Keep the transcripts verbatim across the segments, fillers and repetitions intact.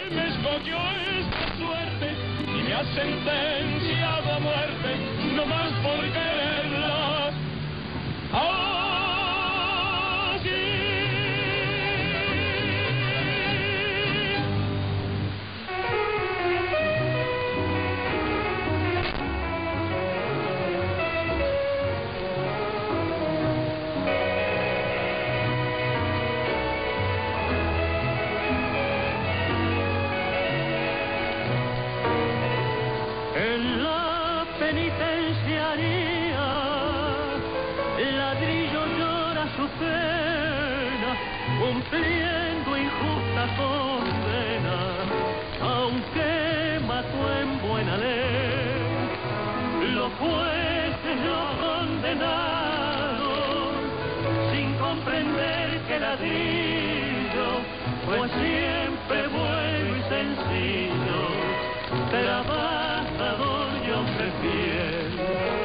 me escogió esta suerte y me ha sentenciado a muerte, no más por quererla. En la penitenciaría, ladrillo llora su pena, cumpliendo injusta condena, aunque mató en buena ley. Los jueces lo condenaron, sin comprender que ladrillo fue siempre bueno y sencillo, trabajador y hombre fiel.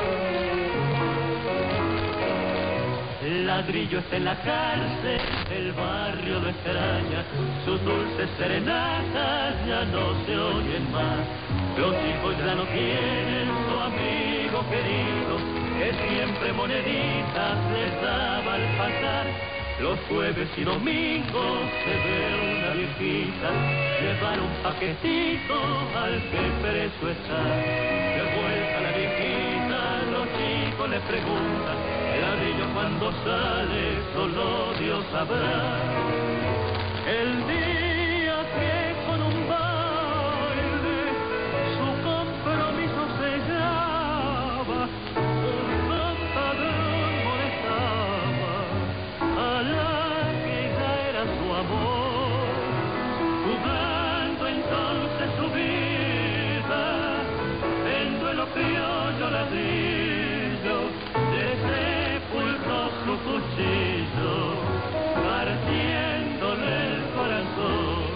Ladrillo está en la cárcel, el barrio lo extraña, sus dulces serenatas ya no se oyen más. Los hijos ya no quieren su amigo querido, que siempre moneditas les daba al pasar. Los jueves y domingos se ve una viejita llevar un paquetito al que preso está. De vuelta la viejita, los chicos le preguntan, el ladrillo cuando sale solo Dios sabrá. El día que con un baile su compromiso sellaba, un cantador molestaba a la que ya era su amor, jugando entonces su vida en duelo criollo ladrillo, le sepultó su cuchillo, partiéndole el corazón.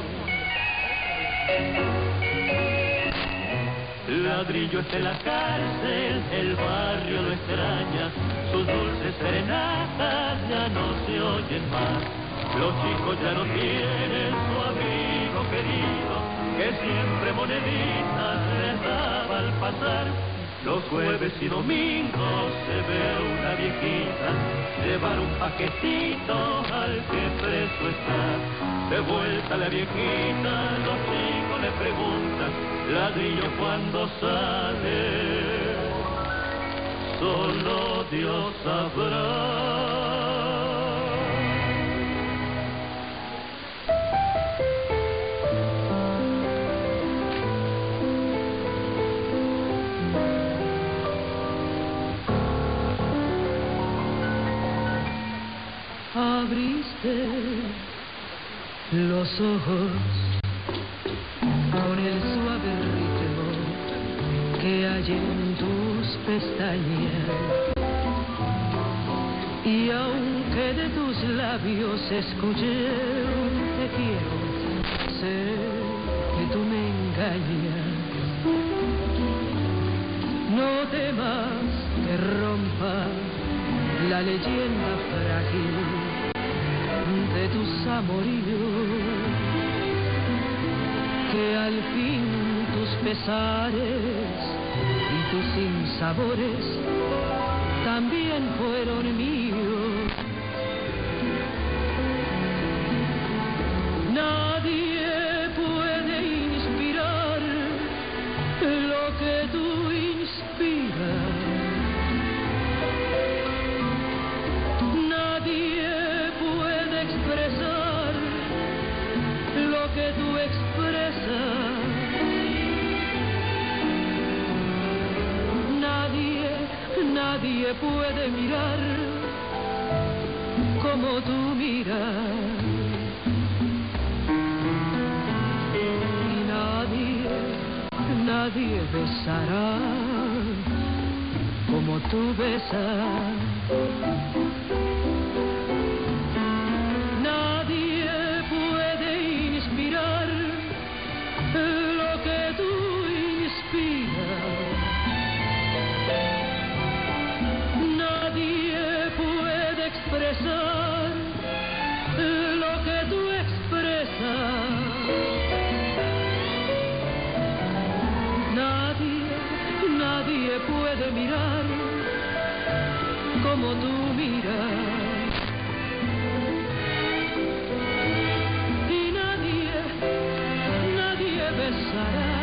Ladrillo está en la cárcel, el barrio lo extraña, sus dulces serenatas ya no se oyen más. Los chicos ya no tienen su amigo querido, que siempre moneditas les daba al pasar. Los jueves y domingos se ve una viejita llevar un paquetito al que preso está. De vuelta la viejita, los chicos le preguntan, ladrillo cuando sale, solo Dios sabrá. Abriste los ojos con el suave ritmo que hay en tus pestañas, y aunque de tus labios escuché un te quiero, sé que tú me engañas. No temas que rompa la leyenda frágil de tus amoríos, que al fin tus pesares y tus sinsabores también fueron míos. Nadie puede inspirar lo que tú inspiras. Expresar lo que tú expresas. Nadie, nadie puede mirar como tú miras. Y nadie, nadie besará como tú besas. Lo que tú inspiras, nadie puede expresar lo que tú expresas. como tú miras. Y nadie, nadie besará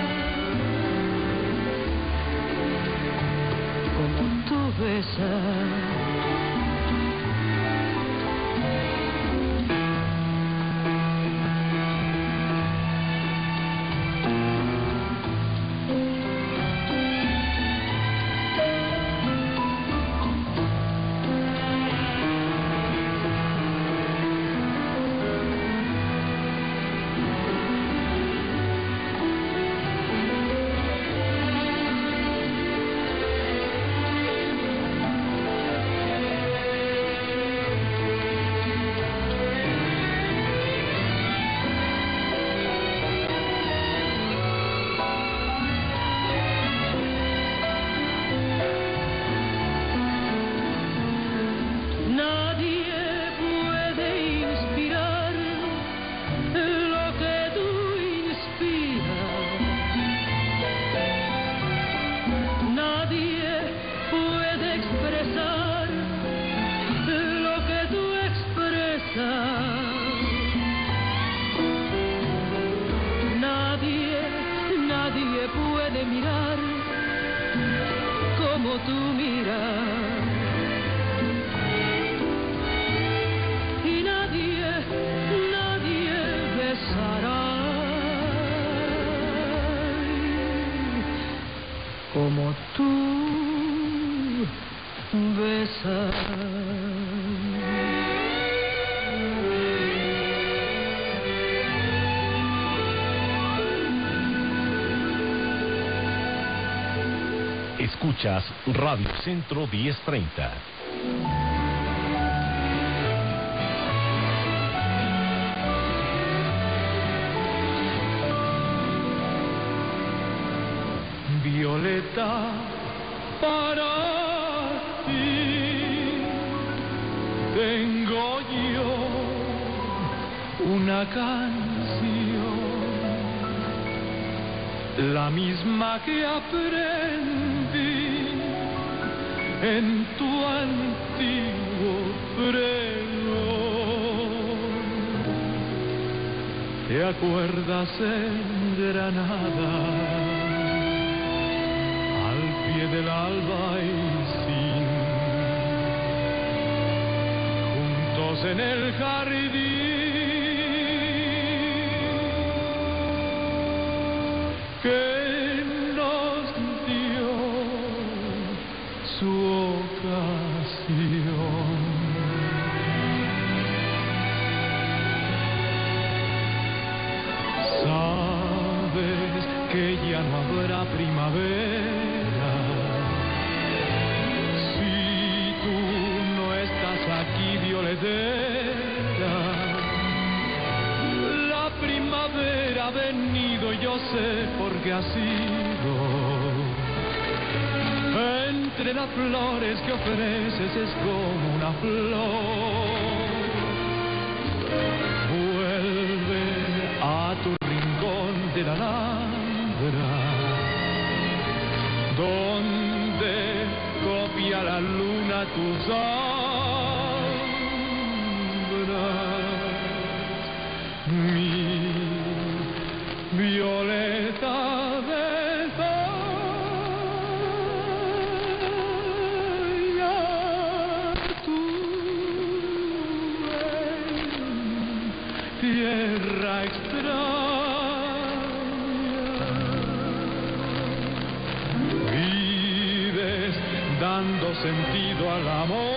como tú besas. Como tú besas. Escuchas Radio Centro diez treinta. Violeta, para ti tengo yo una canción, la misma que aprendí en tu antiguo pregón. ¿Te acuerdas en Granada? Del albaicín, juntos en el jardín que nos dio su ocasión. Sabes que ya no habrá primavera aquí, violetera. La primavera ha venido, yo sé porque ha sido. Entre las flores que ofreces es como una flor. Vuelve a tu rincón de la Alhambra, donde copia la luna tus ojos. Mi violeta bella, tú en tierra extraña vives dando sentido al amor.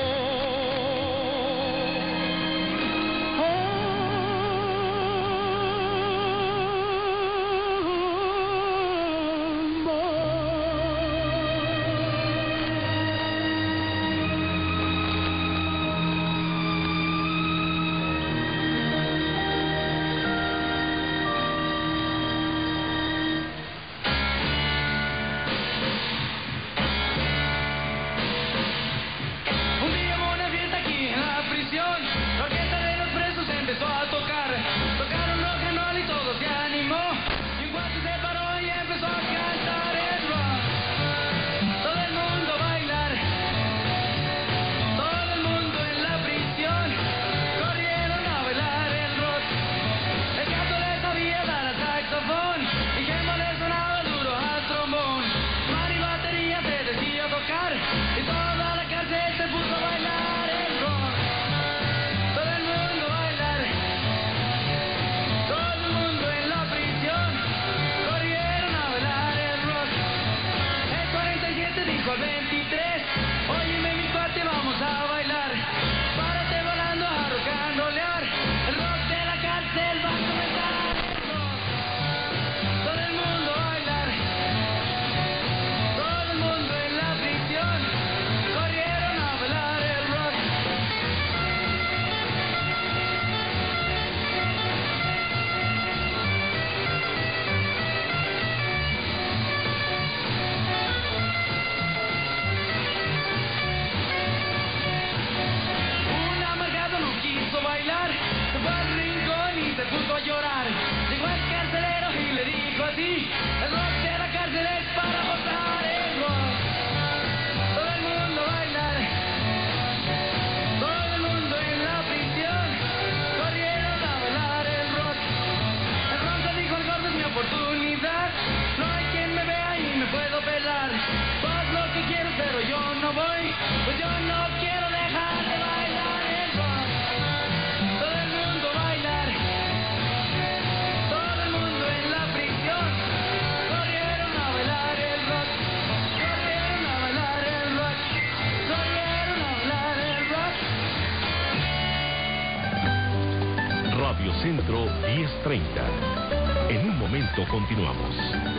Un día así. El rock de la cárcel es para votar el rock. Todo el mundo bailar. Todo el mundo en la prisión corrieron a bailar el rock. El ronco dijo el gordo es mi oportunidad. No hay quien me vea y me puedo pelar. Pues lo que quiero pero yo no voy. Pues yo no quiero dejar de bailar el rock. Todo el mundo bailar. Todo el mundo en la prisión corrieron a bailar el rock. Corrieron a bailar el rock. Corrieron a bailar el rock. Radio Centro diez treinta. En un momento continuamos.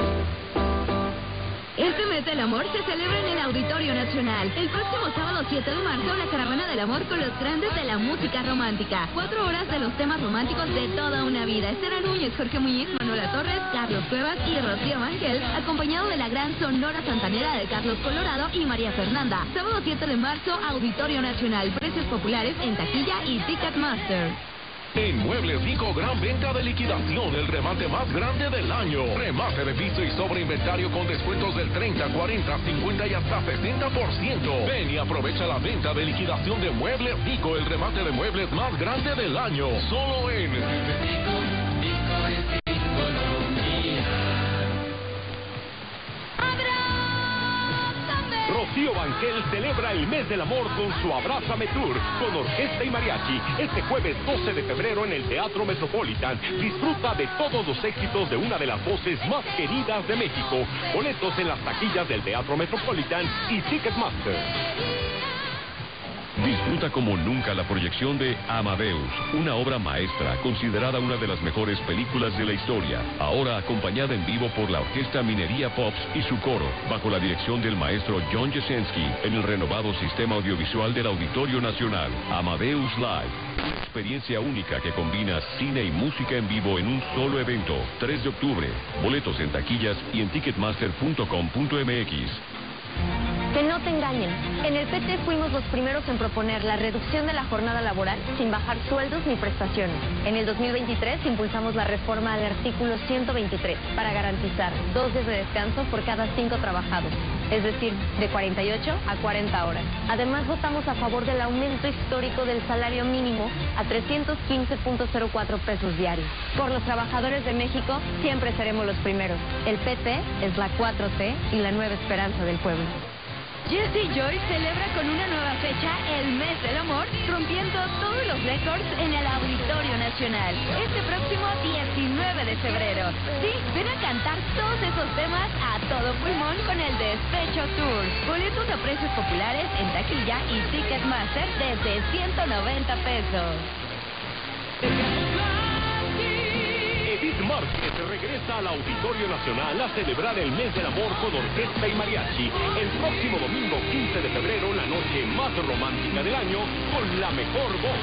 Este mes del amor se celebra en el Auditorio Nacional. El próximo sábado siete de marzo, la Caravana del Amor con los grandes de la música romántica. Cuatro horas de los temas románticos de toda una vida. Estela Núñez, Jorge Muñiz, Manuela Torres, Carlos Cuevas y Rocío Ángel, acompañado de la gran Sonora Santanera de Carlos Colorado y María Fernanda. Sábado siete de marzo, Auditorio Nacional. Precios populares en taquilla y Ticketmaster. En Muebles Vico, gran venta de liquidación, el remate más grande del año. Remate de piso y sobre inventario con descuentos del treinta, cuarenta, cincuenta y hasta sesenta por ciento. Ven y aprovecha la venta de liquidación de Muebles Vico, el remate de muebles más grande del año. Solo en Muebles Vico, Vico es Economía. Rocío Banquel celebra el mes del amor con su Abrázame Tour, con orquesta y mariachi, este jueves doce de febrero en el Teatro Metropolitan. Disfruta de todos los éxitos de una de las voces más queridas de México. Boletos en las taquillas del Teatro Metropolitan y Ticketmaster. Disfruta como nunca la proyección de Amadeus, una obra maestra considerada una de las mejores películas de la historia, ahora acompañada en vivo por la Orquesta Minería Pops y su coro, bajo la dirección del maestro John Jasenski, en el renovado sistema audiovisual del Auditorio Nacional. Amadeus Live, una experiencia única que combina cine y música en vivo en un solo evento. tres de octubre, boletos en taquillas y en ticketmaster punto com punto m x. Que no te engañen. En el P T fuimos los primeros en proponer la reducción de la jornada laboral sin bajar sueldos ni prestaciones. En el dos mil veintitrés impulsamos la reforma al artículo ciento veintitrés para garantizar dos días de descanso por cada cinco trabajados, es decir, de cuarenta y ocho a cuarenta horas. Además, votamos a favor del aumento histórico del salario mínimo a trescientos quince punto cero cuatro pesos diarios. Por los trabajadores de México, siempre seremos los primeros. El P T es la cuatro T y la nueva esperanza del pueblo. Jesse Joy celebra con una nueva fecha el mes del amor, rompiendo todos los récords en el Auditorio Nacional. Este próximo diecinueve de febrero. Sí, ven a cantar todos esos temas a todo pulmón con el Despecho Tour. Boletos a precios populares en taquilla y Ticketmaster desde ciento noventa pesos. Edith Márquez regresa al Auditorio Nacional a celebrar el mes del amor con orquesta y mariachi el próximo domingo quince de febrero, la noche más romántica del año, con la mejor voz.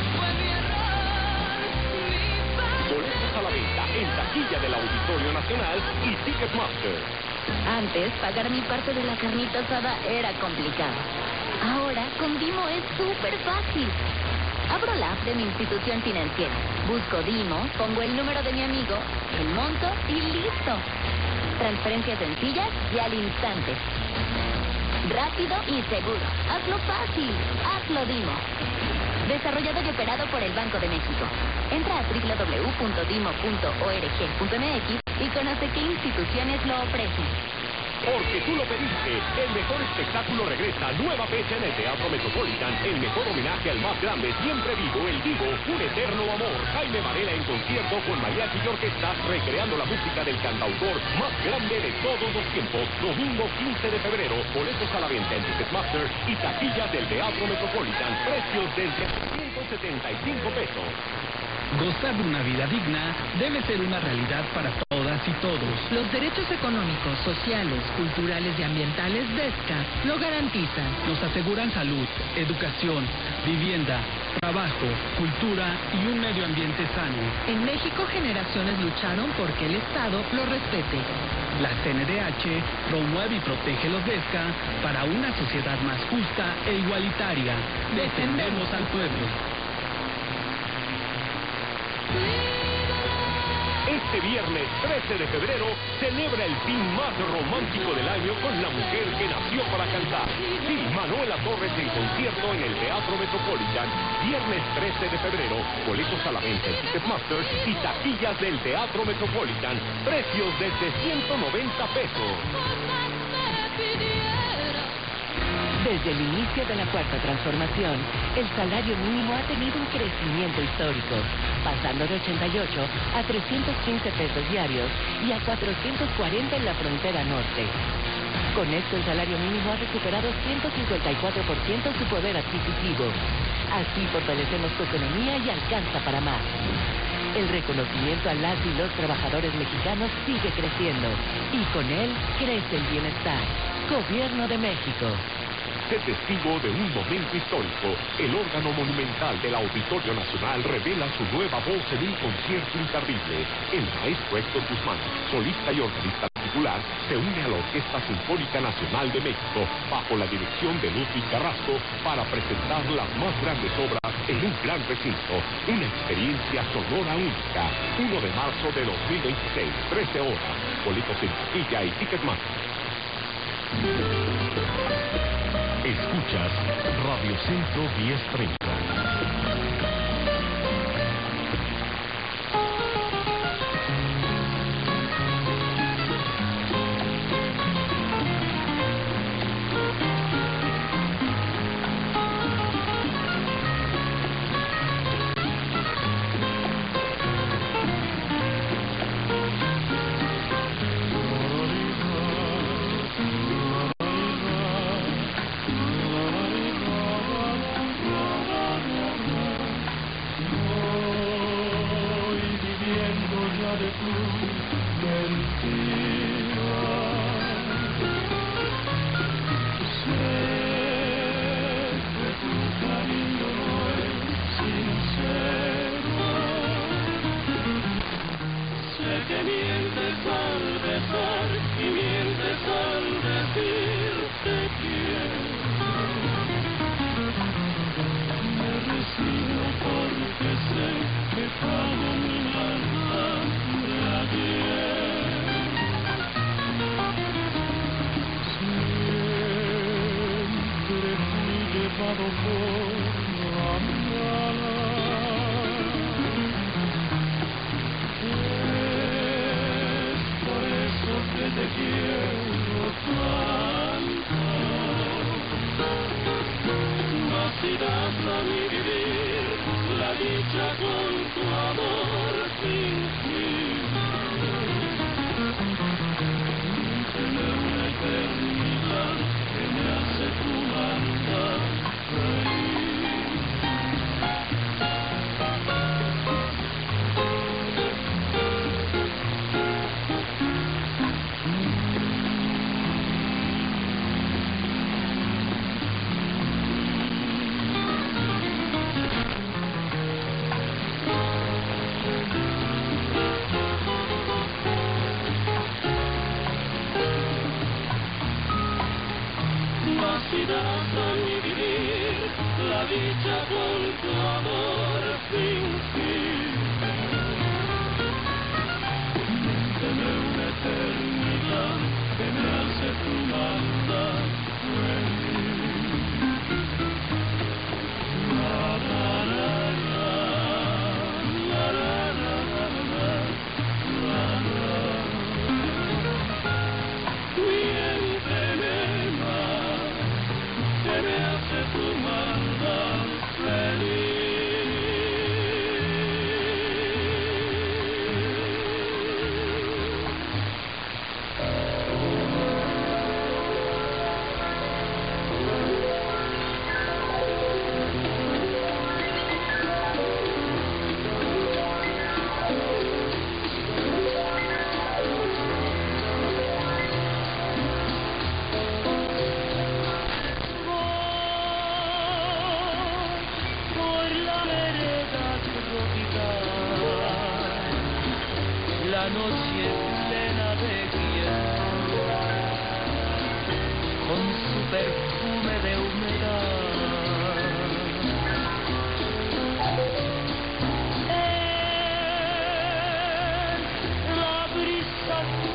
Boletos a la venta en taquilla del Auditorio Nacional y Ticketmaster. Antes, pagar mi parte de la carnita asada era complicado. Ahora, con Dimo es súper fácil. Abro la app de mi institución financiera, busco Dimo, pongo el número de mi amigo, el monto y listo. Transferencias sencillas y al instante. Rápido y seguro. Hazlo fácil. Hazlo Dimo. Desarrollado y operado por el Banco de México. Entra a doble u doble u doble u punto dimo punto org punto m x y conoce qué instituciones lo ofrecen. Porque tú lo pediste, el mejor espectáculo regresa, nueva fecha en el Teatro Metropolitan, el mejor homenaje al más grande, siempre vivo, el vivo, un eterno amor. Jaime Varela en concierto con mariachi y orquesta, recreando la música del cantautor más grande de todos los tiempos. Domingo quince de febrero, boletos a la venta en Ticketmaster y taquillas del Teatro Metropolitan, precios desde ciento setenta y cinco pesos. Gozar de una vida digna debe ser una realidad para todas y todos. Los derechos económicos, sociales, culturales y ambientales de E S C A lo garantizan. Nos aseguran salud, educación, vivienda, trabajo, cultura y un medio ambiente sano. En México, generaciones lucharon porque el Estado lo respete. La C N D H promueve y protege los D E S C A para una sociedad más justa e igualitaria. Defendemos al pueblo. Este Este viernes trece de febrero celebra el fin más romántico del año con la mujer que nació para cantar. Sí, Manuela Torres en concierto en el Teatro Metropolitan. Viernes trece de febrero. Boletos a la venta en Ticketmaster y taquillas del Teatro Metropolitan. Precios desde ciento noventa pesos. Desde el inicio de la Cuarta Transformación, el salario mínimo ha tenido un crecimiento histórico, pasando de ochenta y ocho a trescientos quince pesos diarios y a cuatrocientos cuarenta en la frontera norte. Con esto, el salario mínimo ha recuperado ciento cincuenta y cuatro por ciento su poder adquisitivo. Así fortalecemos tu economía y alcanza para más. El reconocimiento a las y los trabajadores mexicanos sigue creciendo y con él crece el bienestar. Gobierno de México. Sé testigo de un momento histórico. El órgano monumental del Auditorio Nacional revela su nueva voz en un concierto imperdible. El maestro Héctor Guzmán, solista y organista titular, se une a la Orquesta Sinfónica Nacional de México bajo la dirección de Ludwig Carrasco para presentar las más grandes obras en un gran recinto. Una experiencia sonora única. uno de marzo de dos mil veintiséis, trece horas. Boletos en taquilla y Ticketmaster. Escuchas Radio Centro diez treinta.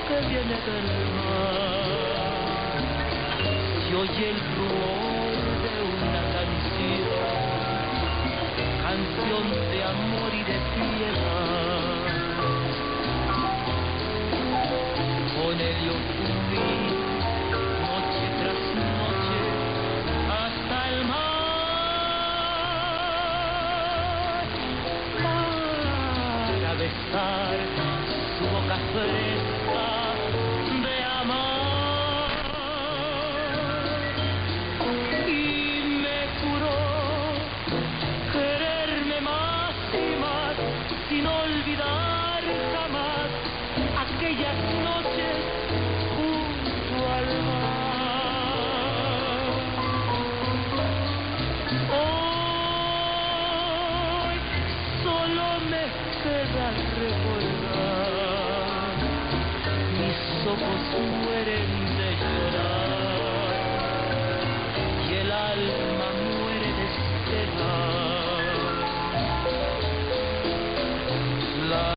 que viene del mar. Se oye el rumor de una canción, canción de amor y de piedad. Con ello fui noche tras noche hasta el mar para besar su boca fresca de amar. Y me juró quererme más y más sin olvidar jamás aquellas noches junto al mar. Hoy solo me queda recordar, mis ojos mueren de llorar y el alma muere de esperar. La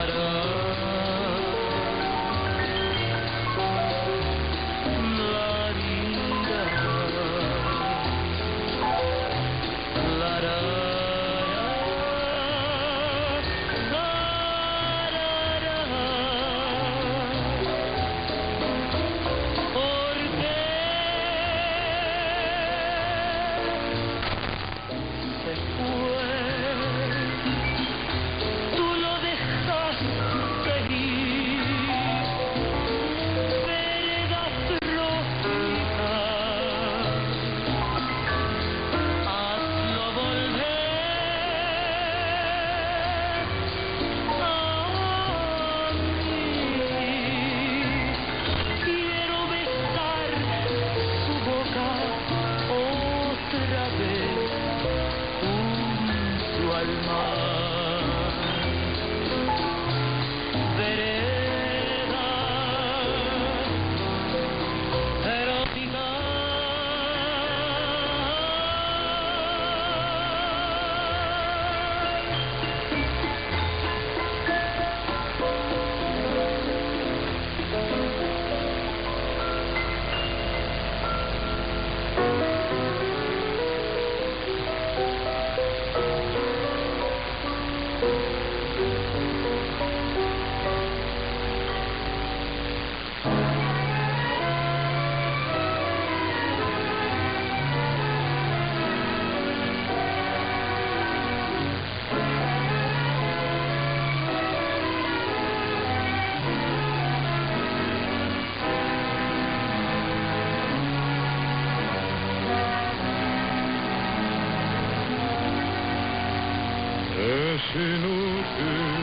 Es inútil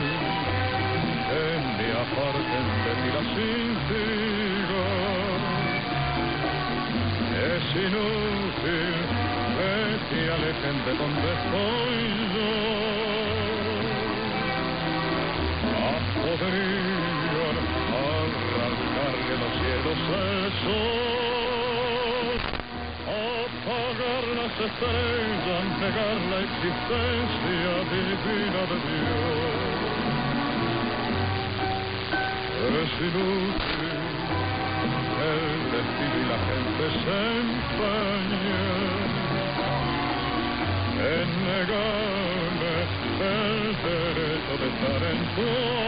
que me aparten de ti las intrigas. Es inútil que te alejen de donde estoy yo. Mas podrían arrancarle los cielos el sol, apagar las estrellas, negar la existencia divina de Dios. Es inútil el destino y la gente se empeñen en negarme el derecho de estar en tu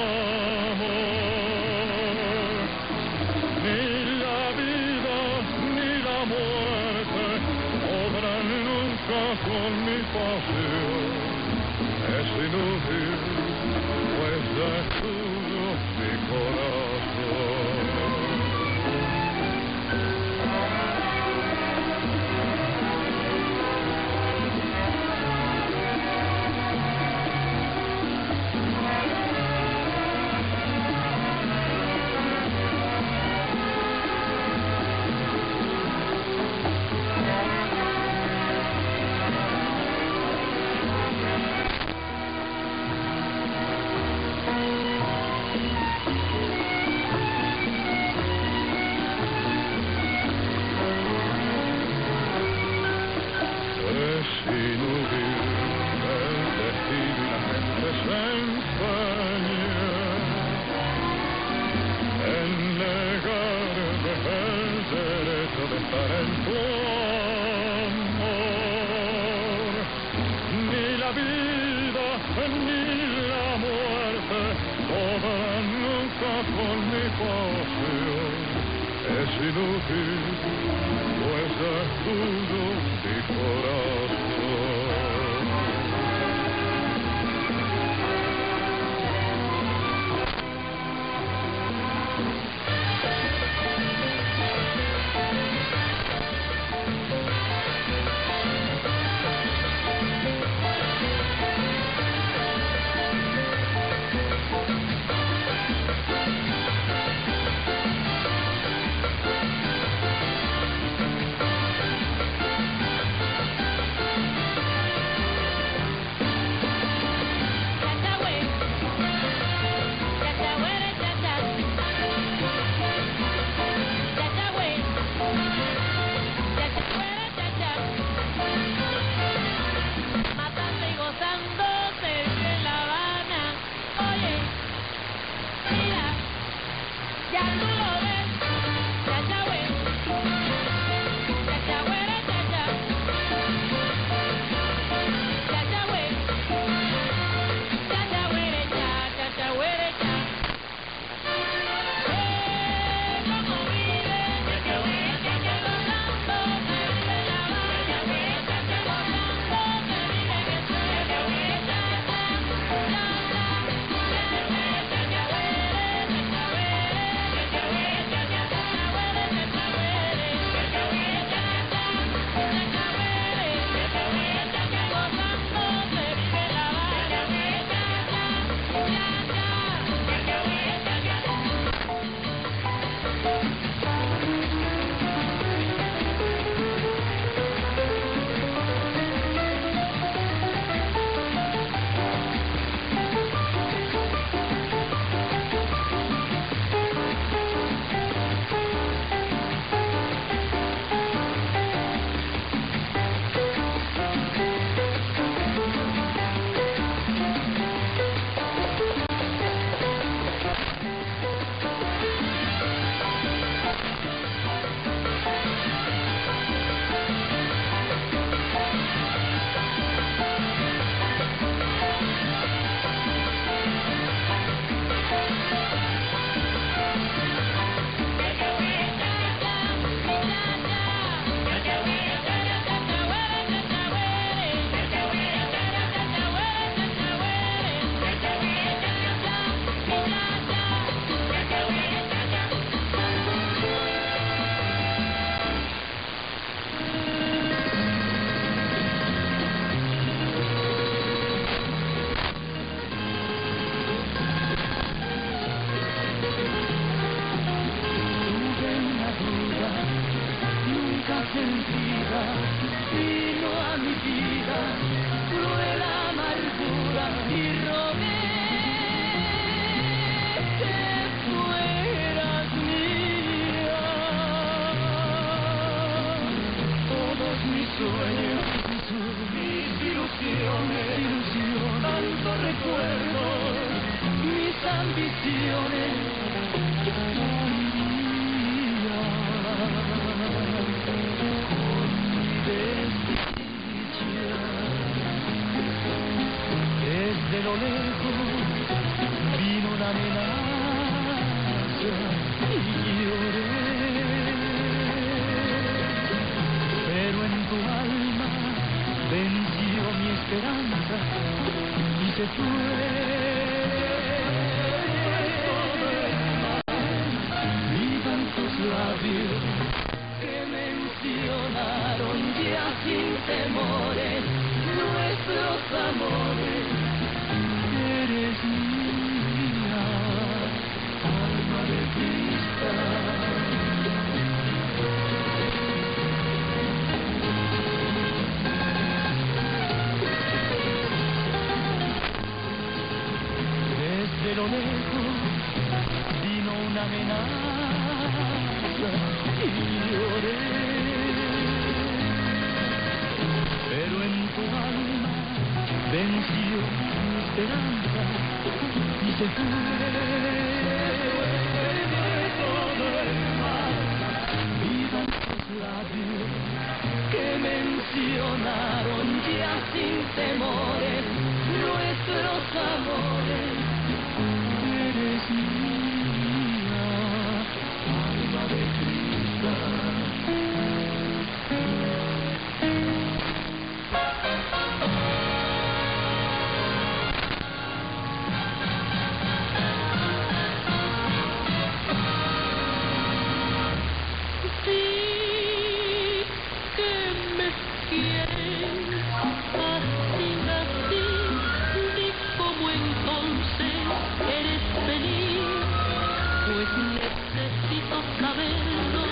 amor. Ni la vida ni la muerte podrán nunca con mi pasión. Es inútil, pues ya es tuyo mi corazón. ambiciones. Desde lo lejos vino una amenaza y lloré, pero en tu alma venció mi esperanza y se fue. Vivan tus labios que mencionaron ya sin temores nuestros amores. Eres mía, alma de cristal. Desde lo lejos vino una amenaza y lloré, pero en tu alma venció mi esperanza y se fue. Todo el mal, vivan tus labios que mencionaron ya sin temores nuestros amores. Eres mía, alma de cristal. Saberlo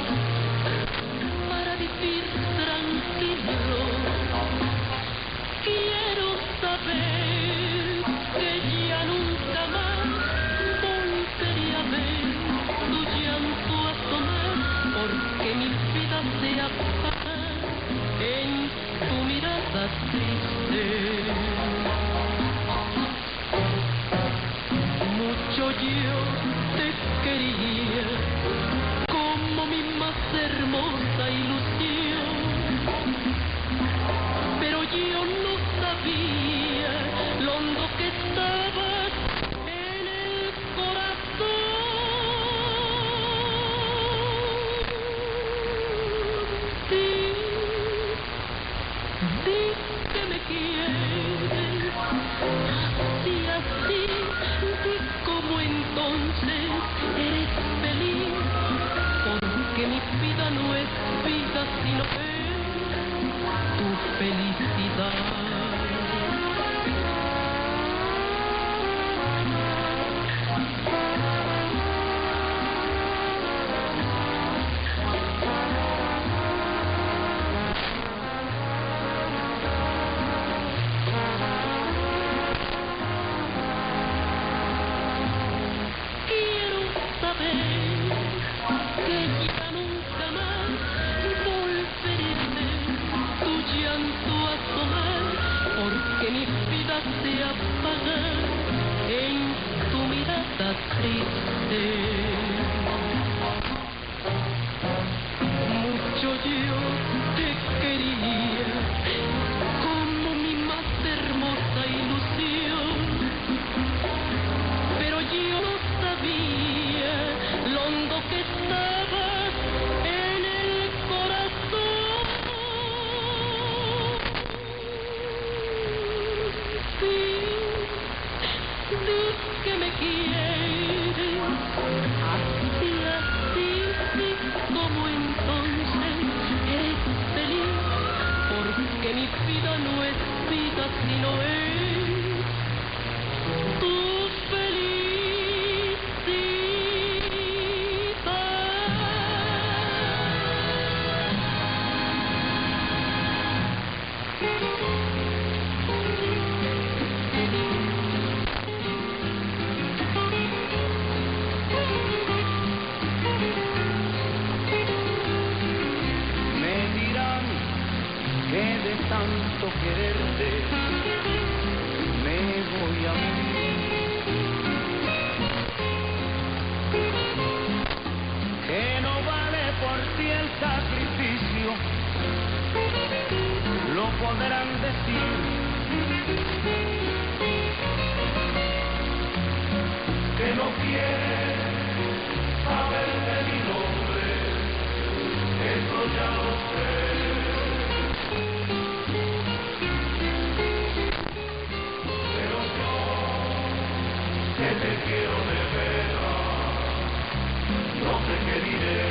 para vivir tranquilo. Quiero saber que ya nunca más volveré a ver tu llanto asomar, porque mi vida se apaga en tu mirada triste. Mucho yo te quería como mi más hermosa ilusión, pero yo no sabía lo hondo que estabas en el corazón. Di, di que me quieres, así, así, di como entonces eres feliz, porque mi vida no es vida sino es tu felicidad. Quiero saber que ya nunca más volveré a ver tu llanto asomar, porque mi vida se apaga en tu mirada triste. Mucho yo te quería como mi más hermosa ilusión, pero yo no sabía lo hondo que estabas en el corazón. Sí, di que me quieres, así, así, sí, como entonces eres feliz, porque mi vida no es vida sino es tu felicidad. quieres saber de mi nombre, eso ya lo sé. Pero yo, que te quiero de veras, no sé qué diré.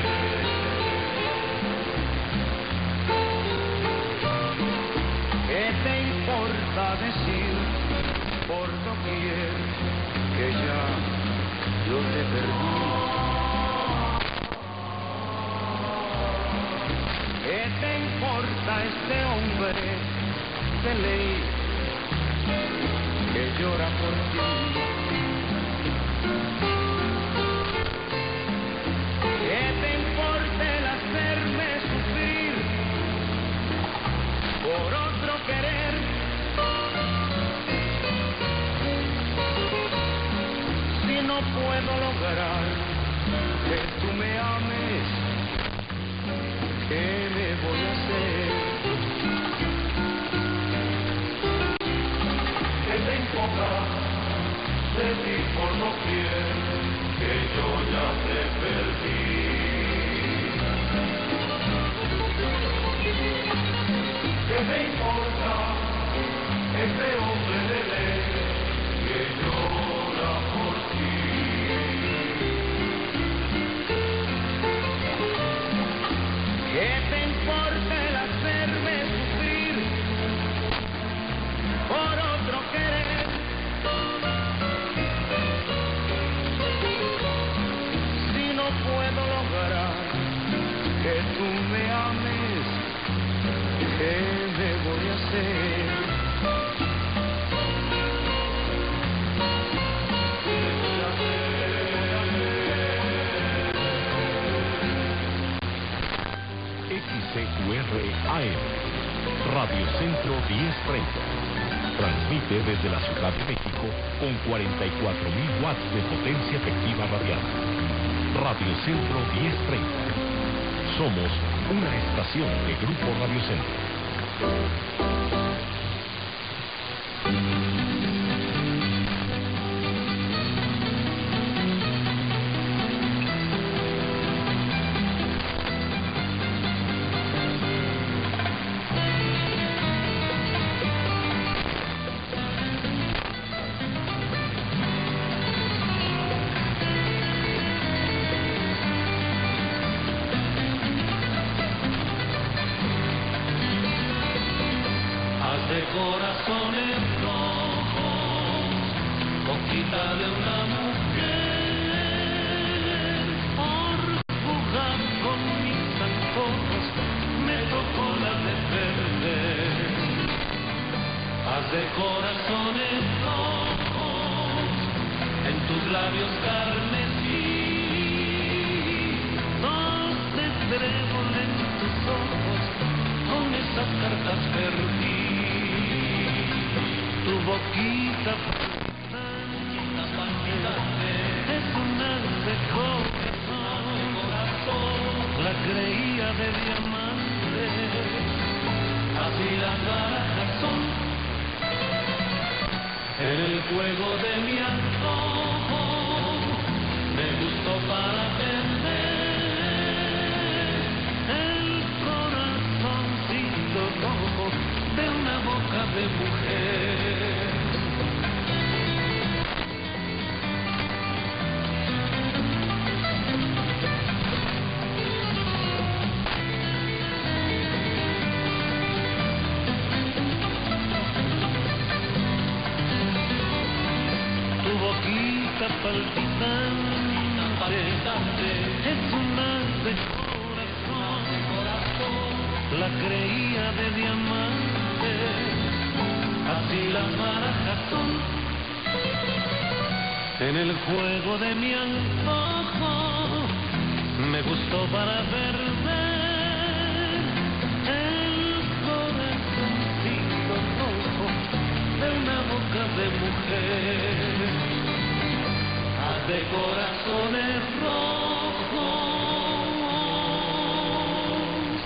¿Qué te importa decir por doquier que ya yo te perdí? ¿Qué te importa este hombre de ley que llora por ti? ¿Qué te importa el hacerme sufrir por otro querer? Si no puedo lograr que tú me ames, ¿qué me voy a hacer? ¿Qué te importa decir por no quier que yo ya te perdí? ¿Qué me importa ese hombre de ley que llora por ti? ¿Qué te importa el hacerme sufrir por otro querer? Si no puedo lograr que tú me ames, ¿qué me voy a hacer? X C Q R A M, Radio Centro diez treinta. Transmite desde la Ciudad de México con cuarenta y cuatro mil watts de potencia efectiva radial. Radio Centro diez treinta. Somos una estación de Grupo Radio Centro. De corazones rojos, boquita de una mujer, por jugar con mis antojos, me tocó la de perder. Haz de corazones rojos, en tus labios carmesí, dos de trébol en tus ojos, con esas cartas perdí. Tu boquita es una de corazón, la creía de diamante, así las barajas son, en el juego de mi antojo, me gustó para perder el corazoncito rojo de una boca de mujer. Tu boquita palpitante es una de corazón, la creía de diamante, así las barajas son, en el juego de mi antojo, me gustó para perder el corazoncito rojo de una boca de mujer. Haz de corazones rojos.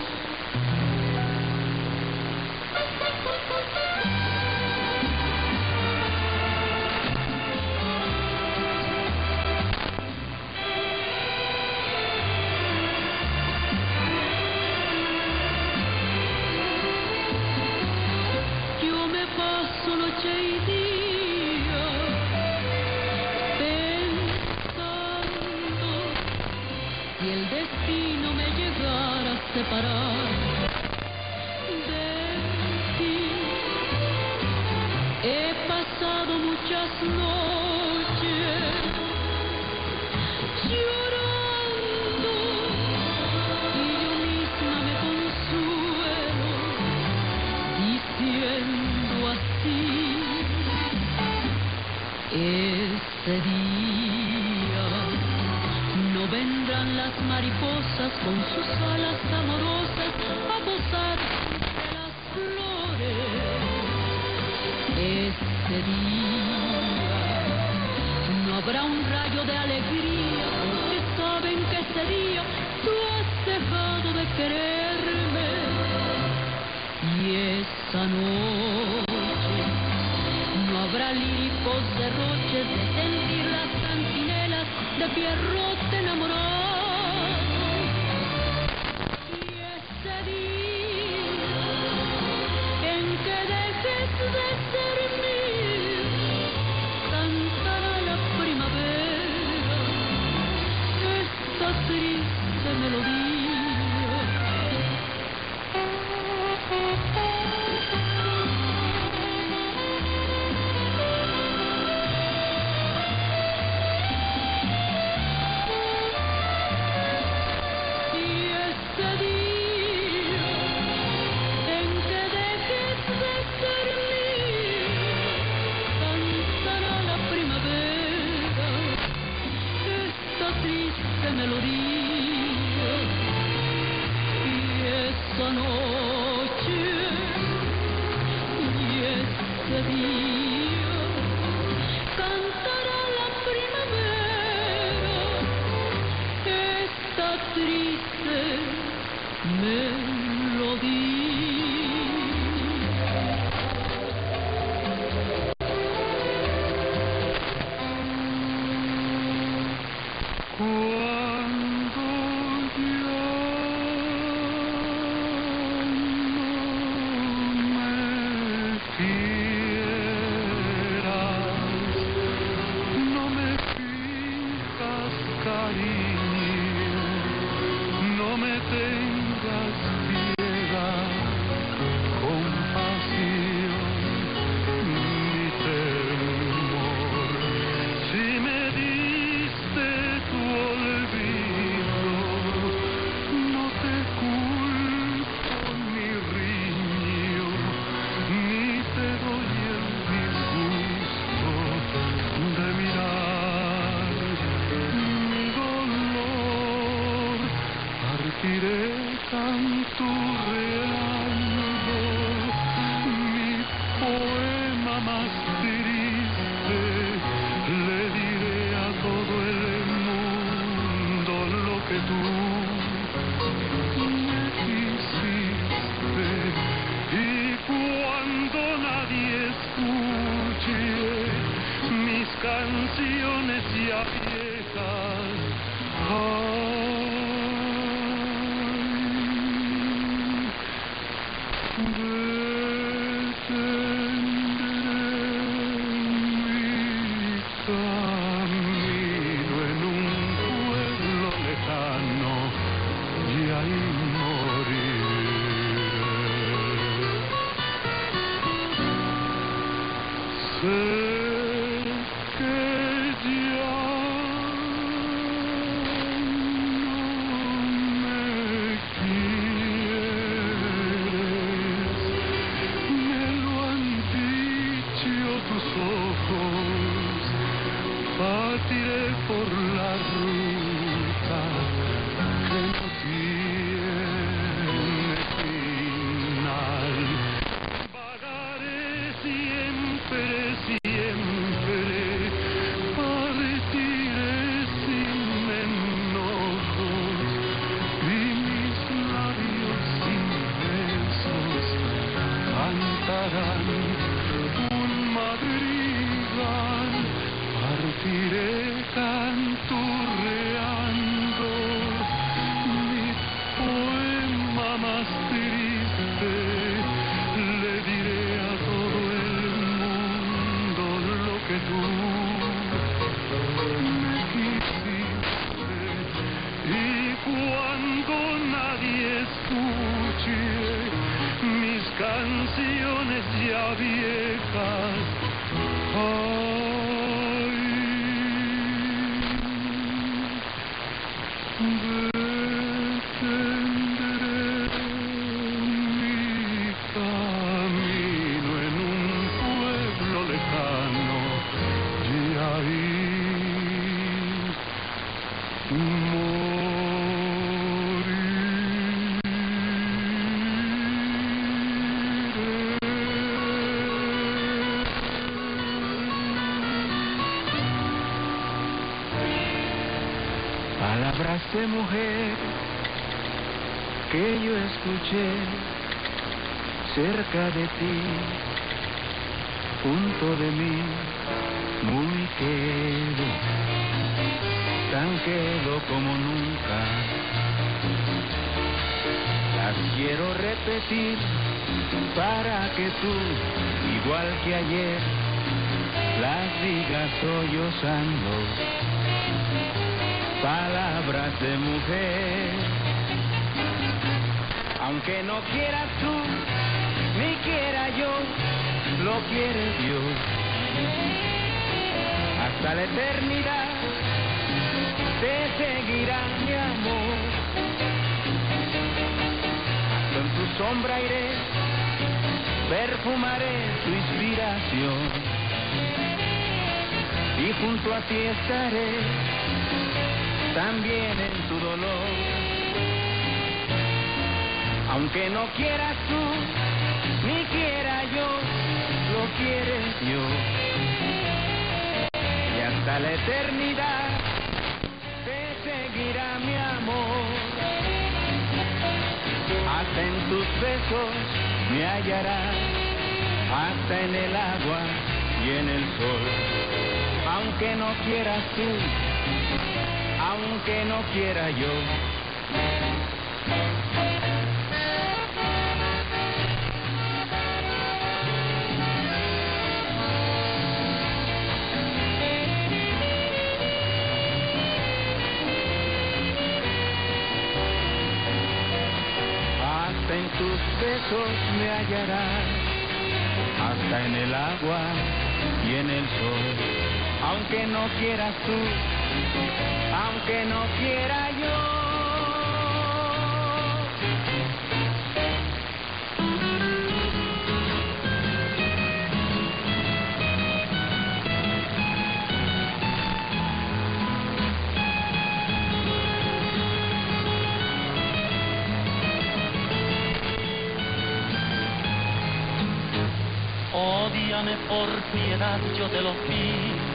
separar de ti. He pasado muchas noches llorando y yo misma me consuelo diciendo así: ese día no vendrán las mariposas con sus alas amorosas a posar entre las flores. Ese día no habrá un rayo de alegría, porque saben que ese día tú has dejado de quererme. Y esa noche no habrá líricos derroches de sentir las cantinelas de Pierrot enamorado. Y ese día en que dejes de ser mío, cantará la primavera esta triste melodía. Melodía, y esa noche y ese día cantará la primavera esta triste melodía. Canciones ya viejas, Palabras de mujer que yo escuché cerca de ti, junto de mí, muy quedo, tan quedo como nunca. Las quiero repetir para que tú, igual que ayer, las digas sollozando. Palabras de mujer, aunque no quieras tú, ni quiera yo, lo quiere Dios. Hasta la eternidad te seguirá mi amor. Hasta en tu sombra iré, perfumaré tu inspiración. Y junto a ti estaré, también en tu dolor. Aunque no quieras tú, ni quiera yo, lo quiere Dios. Y hasta la eternidad te seguirá mi amor. Hasta en tus besos me hallarás, hasta en el agua y en el sol. Aunque no quieras tú, aunque no quiera yo. Hasta en tus besos me hallarás, hasta en el agua y en el sol. Aunque no quieras tú, aunque no quiera yo. Ódiame por piedad, yo te lo pido.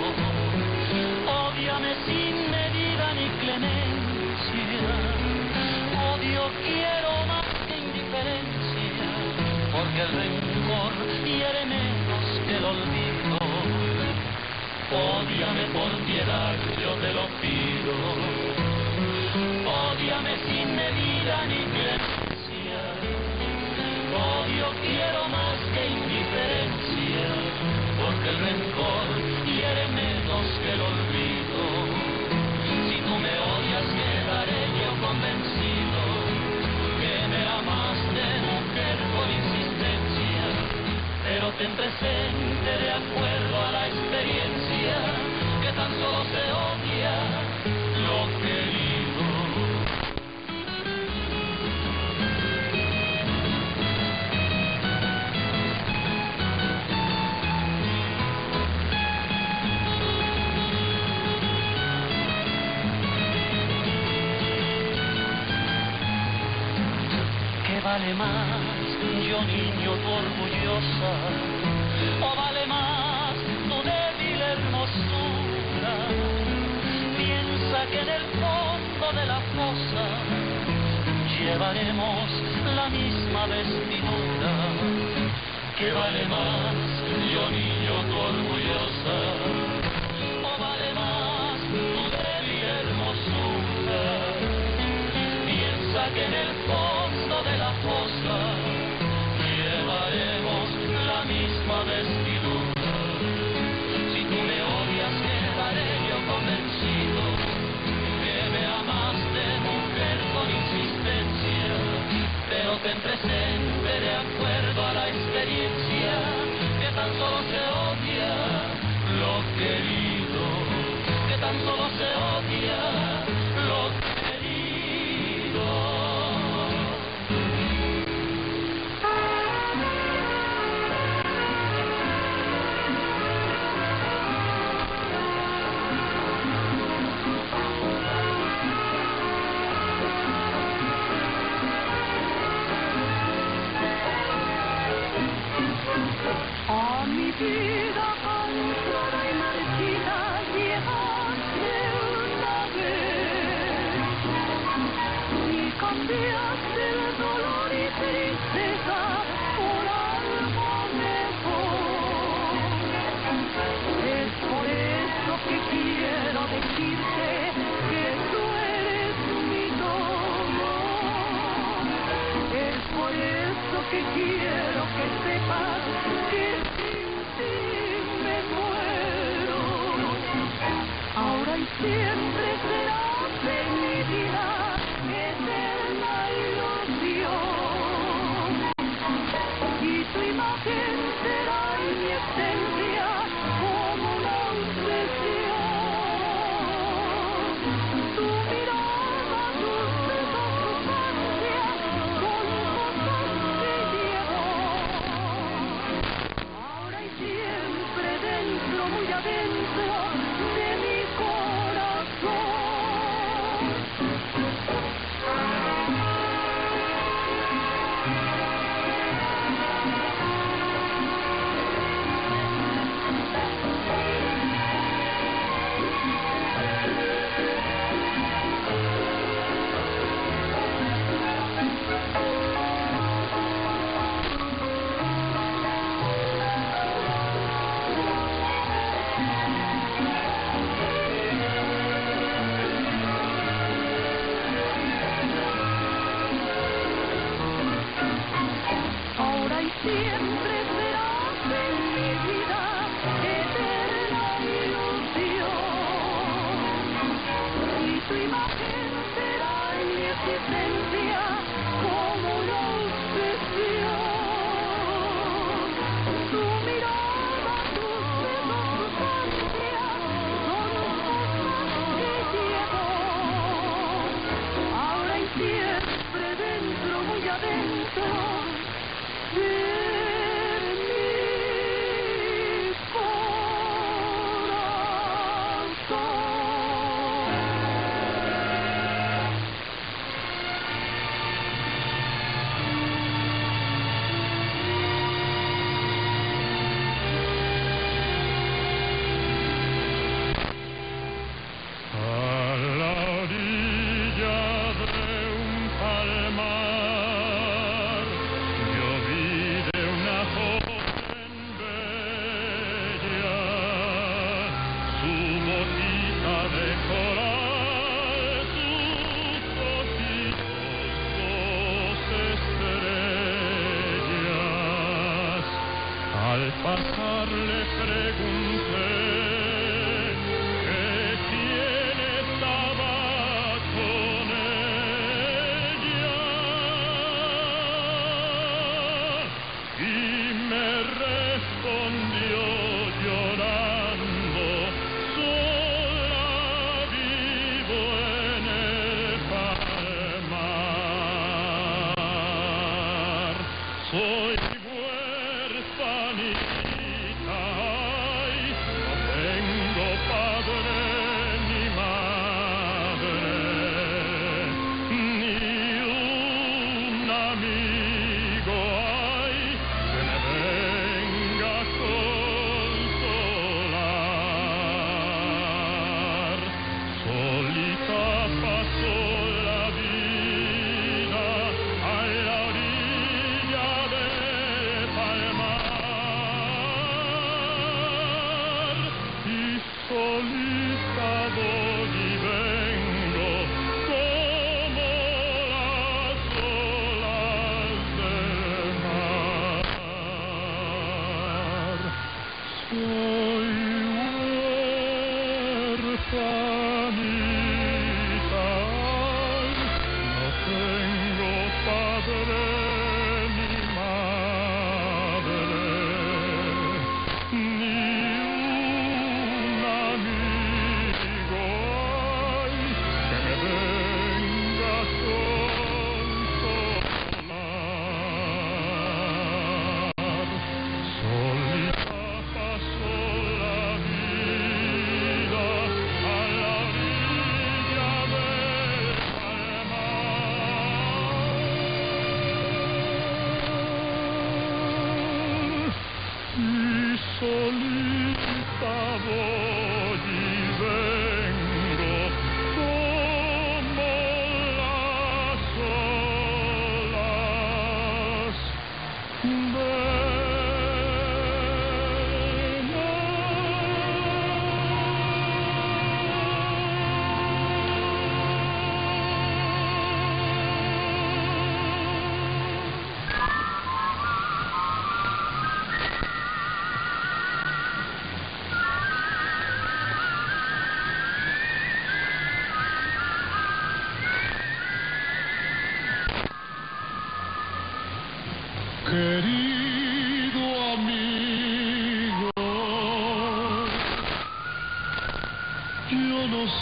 Ódiame sin medida ni clemencia. Odio quiero más que indiferencia, porque el rencor hiere menos que el olvido. Ódiame por piedad, yo te lo pido. Ódiame sin medida ni clemencia. Odio quiero más que indiferencia, porque el rencor hiere menos que el olvido. Si tú me odias, quedaré yo convencido que me amaste, mujer, por insistencia. Pero ten presente, de acuerdo a la experiencia, que tan solo se odia lo querido. ¿Vale más, yo niño, tu orgullosa? ¿O vale más tu débil hermosura? Piensa que en el fondo de la fosa llevaremos la misma vestidura. ¿Qué vale más, yo niño, tu orgullosa? ¿O vale más tu débil hermosura? Piensa que en el fondo de la fosa llevaremos la misma vestidura. Si tú me odias, quedaré yo convencido que me amaste, mujer, con insistencia. Pero ten presente, de acuerdo a la experiencia, que tan solo se odia lo querido, que tan solo se odia lo querido. vida cansada y marchita llegaste una vez y cambiaste el dolor y tristeza por algo mejor. Es por eso que quiero decirte que tú eres mi todo. Es por eso que quiero que sepas que sin ti me muero. Ahora y siempre serás en mi vida eterna ilusión. Y tu imagen será en mi esencia como una obsesión. Tu mirada, tus besos, tus ansias son cosas que llevo. Ahora y siempre dentro, muy adentro de mi corazón. Ahora y siempre serás en mi vida eterna ilusión. Y tu imagen será en mi existencia como una obsesión. Tu mirada, tus besos, tus ansias son cosas que llevo. Ahora y siempre dentro, muy adentro de mi A la orilla de un palmar, yo vi de una joven bella su boquita de coral, sus ojitos dos estrellas. Al pasar le pregunté que quién estaba con ella y me respondió llorando: sola vivo en el palmar. Soy huerfanita, ay, no tengo padre ni madre, ni un amigo, ay, que me venga a consolar. Solita pasó la vida a la orilla del palmar.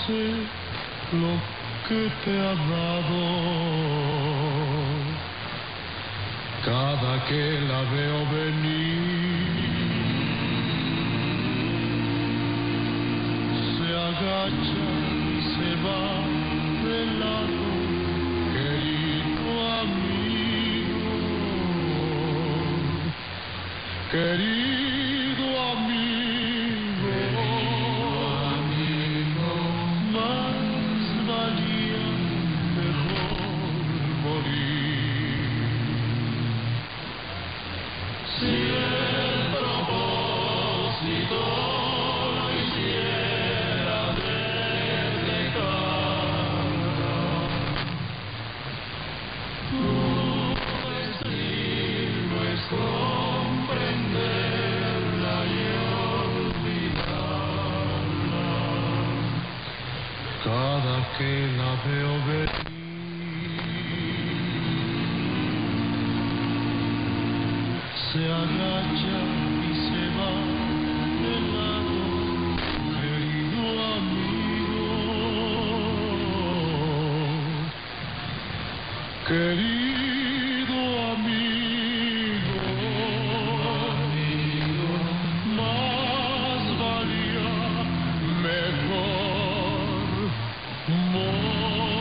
sé lo que te ha dado. Cada que la veo venir, se agacha y se va de lado, querido amigo, querido amigo, amigo, más valía mejor morir. Si el propósito lo hiciera desde cara, tu destino es comprenderla y olvidarla. Cada que la veo venir, se agacha y se va de lado, querido amigo, querido amigo, amigo, más valía mejor morir.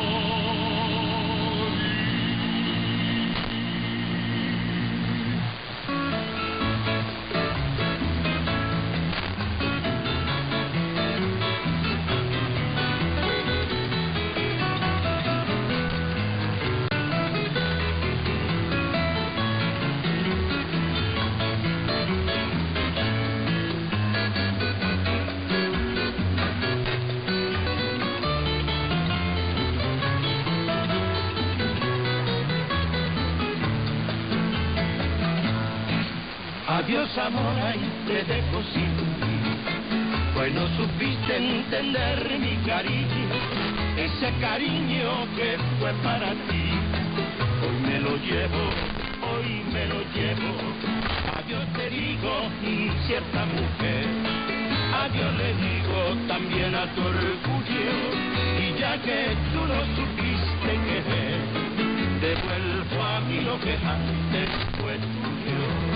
Adiós amor, ay, te dejo sin ti, pues no supiste entender mi cariño, ese cariño que fue para ti. Hoy me lo llevo, hoy me lo llevo, adiós te digo, incierta mujer, adiós le digo también a tu orgullo, y ya que tú no supiste querer, devuelvo a mí lo que antes fue tuyo.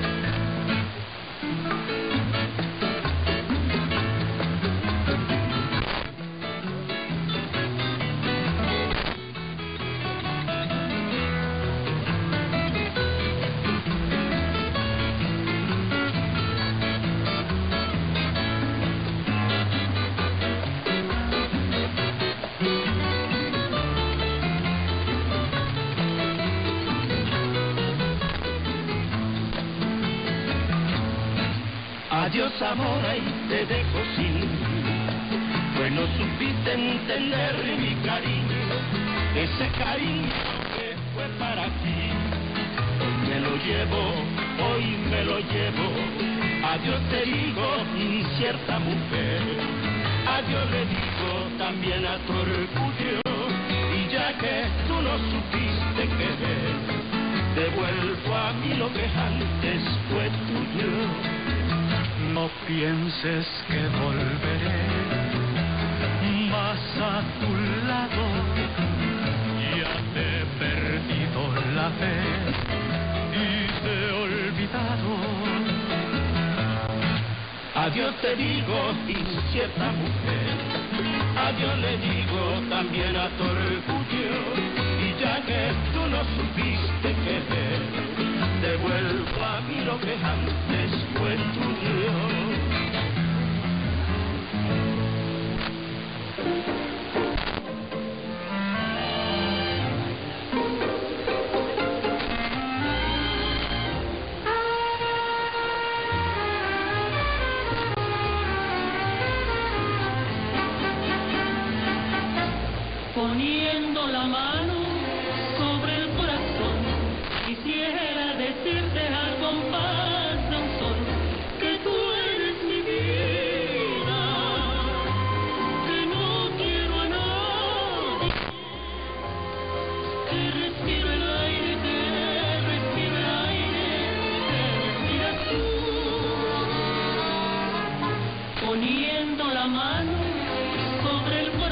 Adiós amor, ahí te dejo sin ti, pues no supiste entender mi cariño, ese cariño que fue para ti. Hoy me lo llevo, hoy me lo llevo, adiós te digo, incierta mujer, adiós le digo también a tu orgullo, y ya que tú no supiste querer, devuelvo a mí lo que antes fue tuyo. No pienses que volveré más a tu lado, ya te he perdido la fe y te he olvidado. Adiós te digo, incierta mujer, adiós le digo también a tu orgullo, y ya que tú no supiste querer, devuelvo a mí lo que antes fue tuyo. Poniendo la mano sobre el corazón, quisiera decirte al compás de un son que tú eres mi vida, que no quiero a nadie, que respiro el aire, que respiro el aire, que respiras tú. Poniendo la mano sobre el corazón,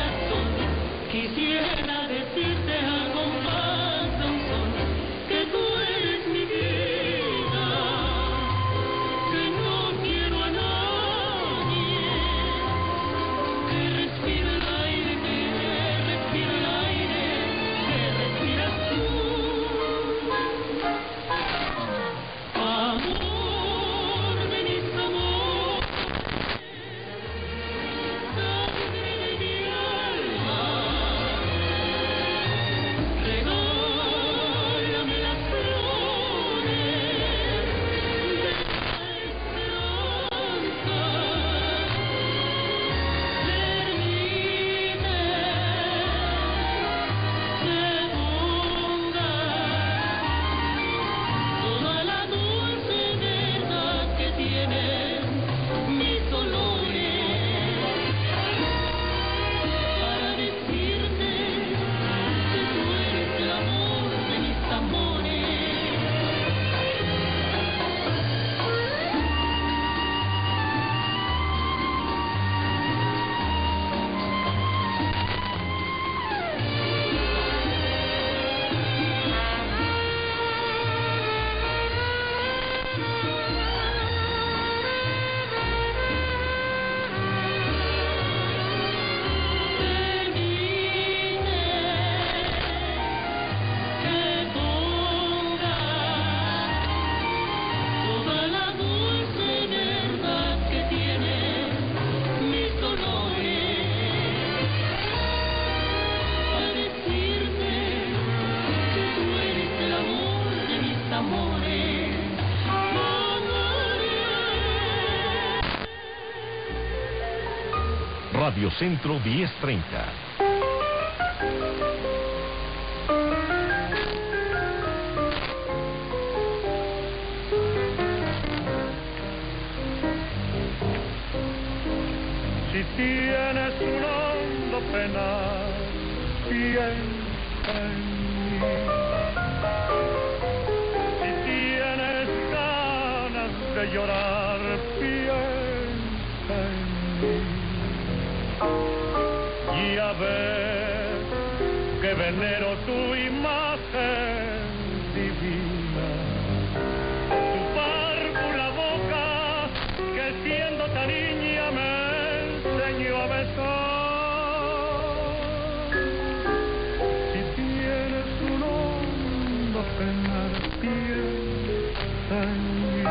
Radio Centro diez treinta. Si tienes un hondo penal, piensa en mí. Si tienes ganas de llorar, piensa en mí. Y a ver que venero tu imagen divina, tu párvula boca que siendo tan niña me enseñó a besar. Si tienes un hondo penar, piensa en mí.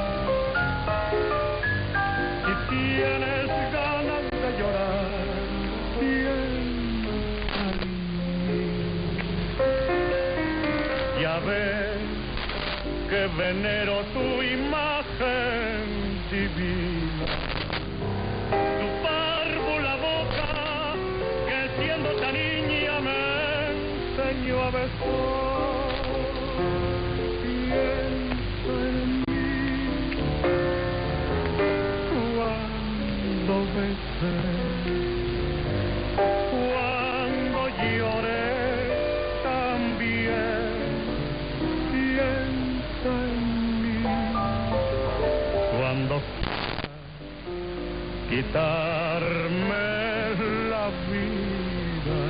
Si tienes ganas de llorar, piensa en mí. Ya ves que venero tu imagen divina, tu párvula boca que siendo tan niña me enseñó a besar. Piensa en mí cuando beses, cuando lloré también. Piensa en mí cuando quitarme la vida.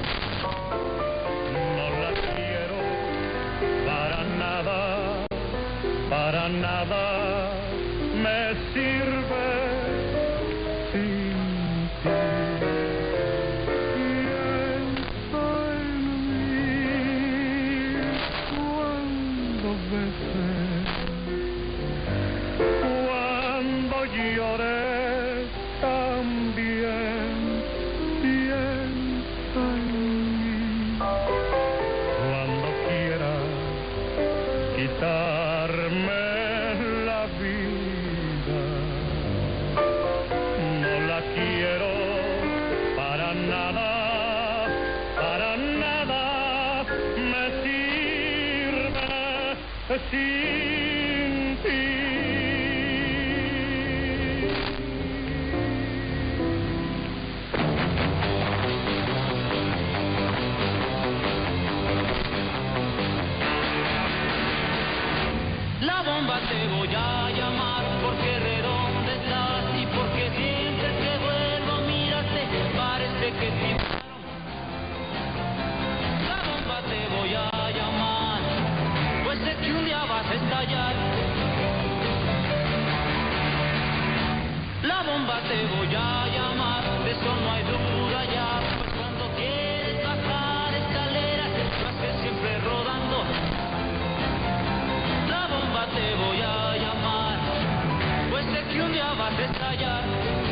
No la quiero para nada, para nada me sirve sin ti. Piensa en mí cuando beses, cuando lloré también. Piensa en mí cuando quieras quitarme la vida. No la quiero para nada, para nada me sirve sin ti. La bomba te voy a llamar porque redonda estás y porque siempre que vuelvo mírate parece que te... La bomba te voy a llamar, pues sé que un día vas a estallar. La bomba te voy a llamar, de eso no hay duda ya, pues cuando quieres bajar escaleras lo haces siempre rodando. La bomba te voy a llamar, pues sé que un día vas a estallar.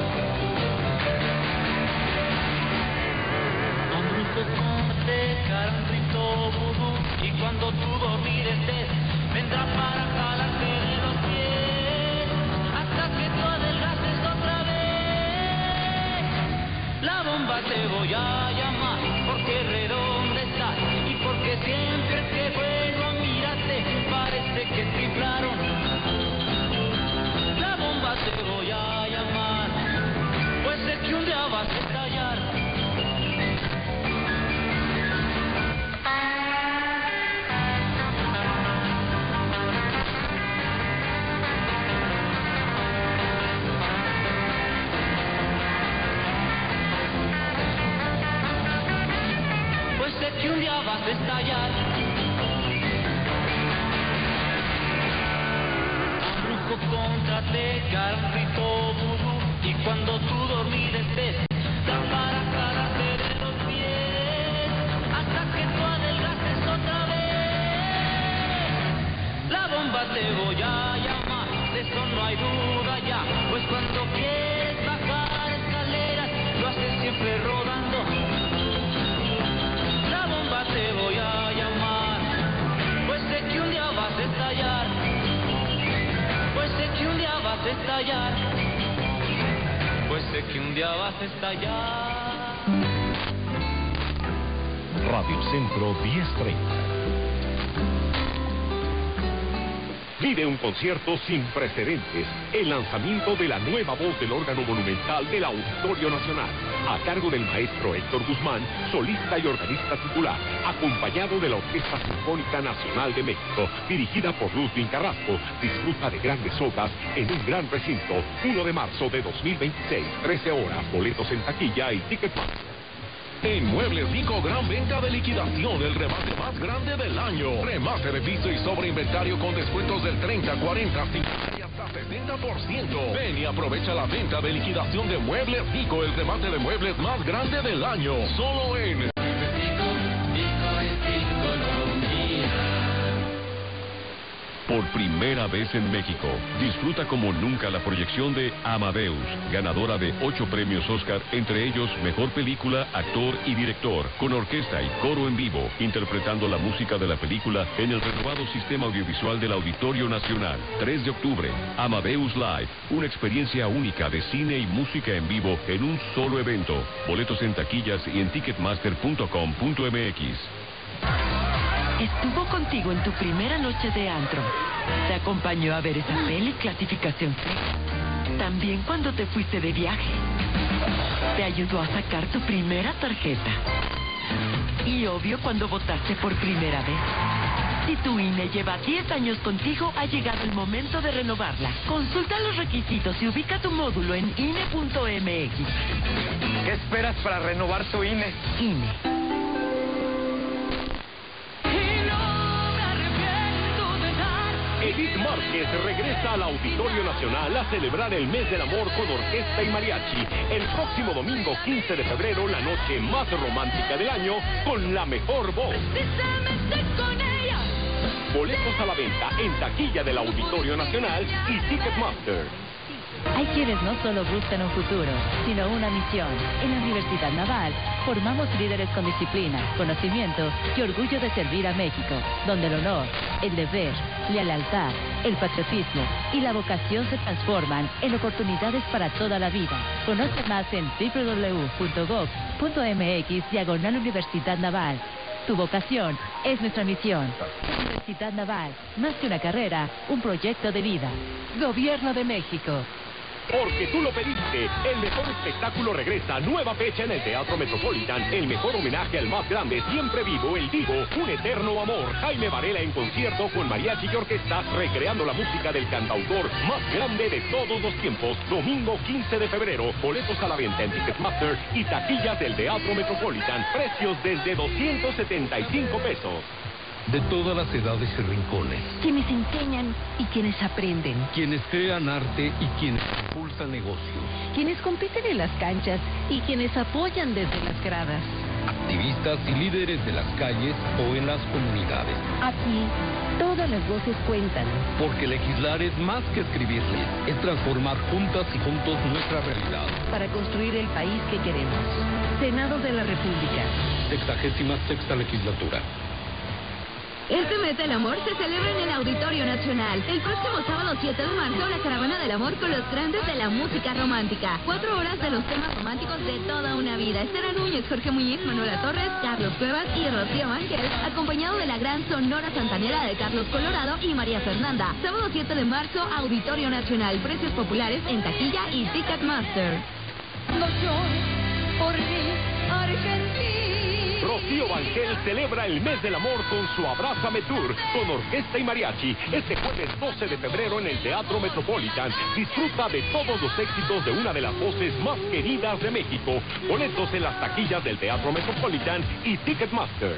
Embrujo con teca, un rito vudú, y cuando tú dormir estés, vendrá para jalarte de los pies, hasta que tú adelgaces otra vez. La bomba te voy a llamar, porque redonda estás, y porque siempre que vuelvo a mirarte, parece que te inflaron. La bomba te voy a llamar, pues sé que un día vas a estallar. Pues sé que un día vas a estallar. Contra teca, un rito vudú, y cuando tú dormir estés, da para jalarte de los pies, hasta que tú adelgaces otra vez. La bomba te voy a llamar, de eso no hay duda ya, pues cuando quieres bajar escaleras, lo haces siempre rodando. La bomba te voy a llamar, pues sé que un día vas a estallar. Pues sé que un día vas a estallar. Pues sé que un día día vas a estallar. Radio Centro diez treinta. Vive un concierto sin precedentes, el lanzamiento de la nueva voz del órgano monumental del Auditorio Nacional, a cargo del maestro Héctor Guzmán, solista y organista titular, acompañado de la Orquesta Sinfónica Nacional de México, dirigida por Ludwig Carrasco. Disfruta de grandes obras en un gran recinto, uno de marzo de dos mil veintiséis, trece horas, boletos en taquilla y Ticketmaster. En Muebles Rico, gran venta de liquidación, el remate más grande del año. Remate de piso y sobre inventario con descuentos del treinta, cuarenta, cincuenta y hasta setenta por ciento. Ven y aprovecha la venta de liquidación de Muebles Rico, el remate de muebles más grande del año. Solo en... Por primera vez en México, disfruta como nunca la proyección de Amadeus, ganadora de ocho premios Oscar, entre ellos Mejor Película, Actor y Director, con orquesta y coro en vivo, interpretando la música de la película en el renovado sistema audiovisual del Auditorio Nacional. tres de octubre, Amadeus Live, una experiencia única de cine y música en vivo en un solo evento. Boletos en taquillas y en ticketmaster punto com punto m x. Estuvo contigo en tu primera noche de antro. Te acompañó a ver esa peli clasificación C. También cuando te fuiste de viaje. Te ayudó a sacar tu primera tarjeta. Y obvio cuando votaste por primera vez. Si tu I N E lleva diez años contigo, ha llegado el momento de renovarla. Consulta los requisitos y ubica tu módulo en I N E punto m x. ¿Qué esperas para renovar tu I N E? I N E. Edith Márquez regresa al Auditorio Nacional a celebrar el mes del amor con orquesta y mariachi. El próximo domingo quince de febrero, la noche más romántica del año, con la mejor voz. Boletos a la venta en taquilla del Auditorio Nacional y Ticketmaster. Hay quienes no solo buscan un futuro, sino una misión. En la Universidad Naval formamos líderes con disciplina, conocimiento y orgullo de servir a México, donde el honor, el deber, la lealtad, el patriotismo y la vocación se transforman en oportunidades para toda la vida. Conoce más en w w w punto gov punto m x diagonal Universidad Naval. Tu vocación es nuestra misión. Universidad Naval, más que una carrera, un proyecto de vida. Gobierno de México. Porque tú lo pediste, el mejor espectáculo regresa, nueva fecha en el Teatro Metropolitan, el mejor homenaje al más grande, siempre vivo, el Divo, un eterno amor. Jaime Varela en concierto con mariachi y orquesta, recreando la música del cantautor más grande de todos los tiempos. Domingo quince de febrero, boletos a la venta en Ticketmaster y taquillas del Teatro Metropolitan, precios desde doscientos setenta y cinco pesos. De todas las edades y rincones. Quienes enseñan y quienes aprenden. Quienes crean arte y quienes impulsan negocios. Quienes compiten en las canchas y quienes apoyan desde las gradas. Activistas y líderes de las calles o en las comunidades. Aquí, todas las voces cuentan. Porque legislar es más que escribir leyes, es transformar juntas y juntos nuestra realidad. Para construir el país que queremos. Senado de la República. Sexagésima sexta legislatura. Este mes del amor se celebra en el Auditorio Nacional. El próximo sábado siete de marzo, la Caravana del Amor con los grandes de la música romántica. Cuatro horas de los temas románticos de toda una vida. Estela Núñez, Jorge Muñiz, Manuela Torres, Carlos Cuevas y Rocío Ángel, acompañado de la gran Sonora Santanera de Carlos Colorado y María Fernanda. Sábado siete de marzo, Auditorio Nacional. Precios populares en taquilla y Ticketmaster. No llores por mí, Argentina. Rocío Ángel celebra el mes del amor con su Abrázame Tour, con orquesta y mariachi, este jueves doce de febrero en el Teatro Metropolitan. Disfruta de todos los éxitos de una de las voces más queridas de México. Boletos en las taquillas del Teatro Metropolitan y Ticketmaster.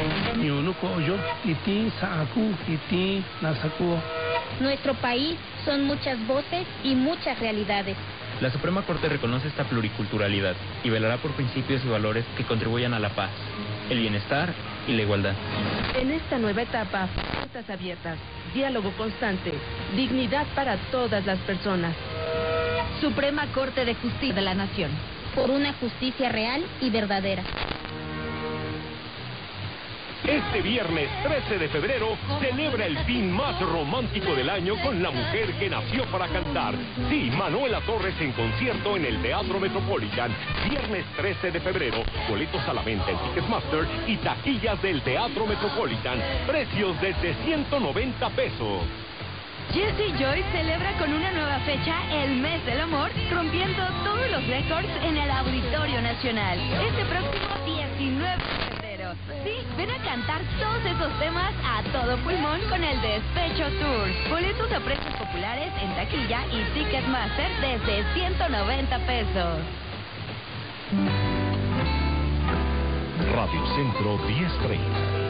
Nuestro país son muchas voces y muchas realidades. La Suprema Corte reconoce esta pluriculturalidad y velará por principios y valores que contribuyan a la paz, el bienestar y la igualdad. En esta nueva etapa, puertas abiertas, diálogo constante, dignidad para todas las personas. Suprema Corte de Justicia de la Nación. Por una justicia real y verdadera. Este viernes trece de febrero celebra el fin más romántico del año con la mujer que nació para cantar. Sí, Manuela Torres en concierto en el Teatro Metropolitan. Viernes trece de febrero. Boletos a la venta en Ticketmaster y taquillas del Teatro Metropolitan. Precios desde ciento noventa pesos. Jesse Joy celebra con una nueva fecha el mes del amor, rompiendo todos los récords en el Auditorio Nacional. Este próximo diecinueve de febrero. Sí, ven a cantar todos esos temas a todo pulmón con el Despecho Tour. Boletos a precios populares en taquilla y Ticketmaster desde ciento noventa pesos. Radio Centro diez treinta.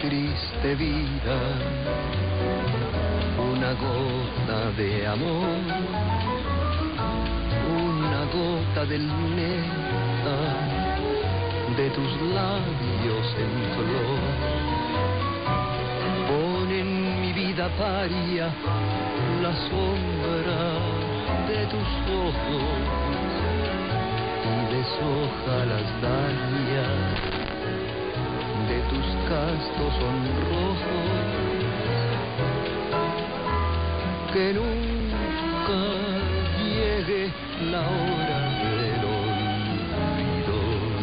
triste vida, una gota de amor, una gota del néctar de tus labios en flor. Pon en mi vida paria la sombra de tus ojos y deshoja las dalias de tus castos sonrojos. Que nunca llegue la hora del olvido,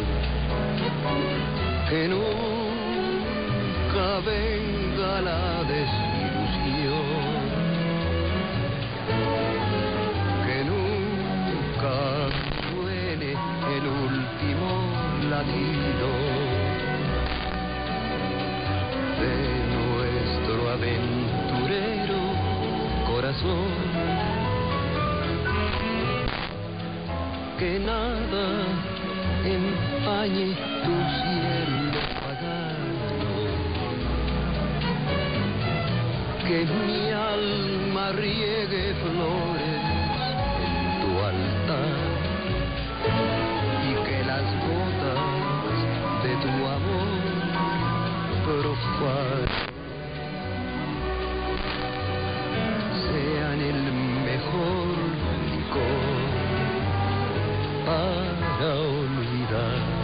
que nunca venga la desilusión, que nunca suene el último latido de nuestro aventurero corazón. Que nada empañe tu cielo pagano, que mi alma riegue flores en tu altar y que las gotas de tu amor profano sean el mejor licor para olvidar.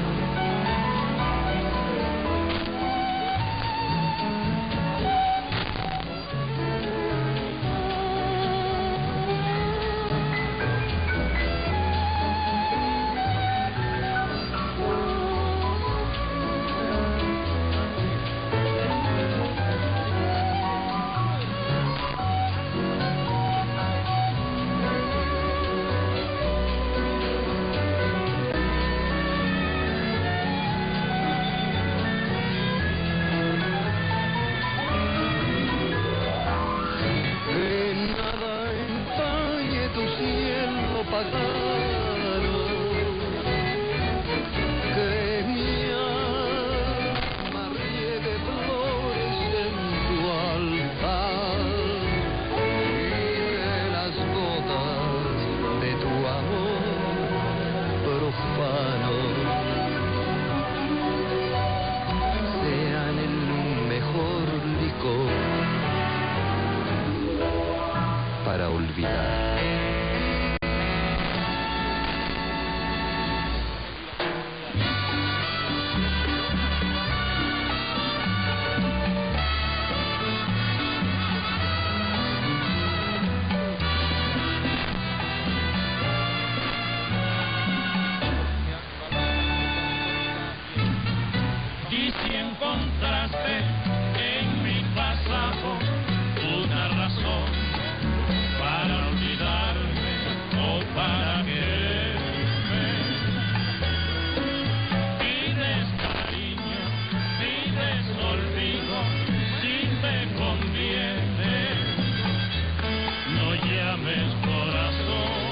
Para olvidar. Y si encontraste en mi pasado una razón para olvidarme o para quererme, pides cariño, pides olvido, si te conviene, no llames corazón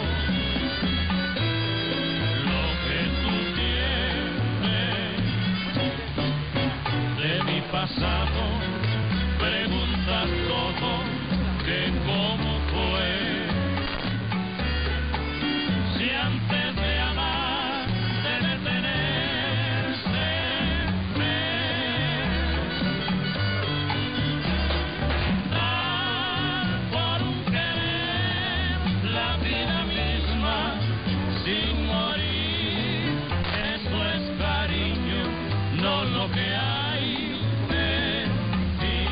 lo que tú tienes. De mi pasado preguntas todo, que cómo fue, si antes de amar debe tenerse fe, dar por un querer la vida misma sin morir, eso es cariño, no lo que hay en ti.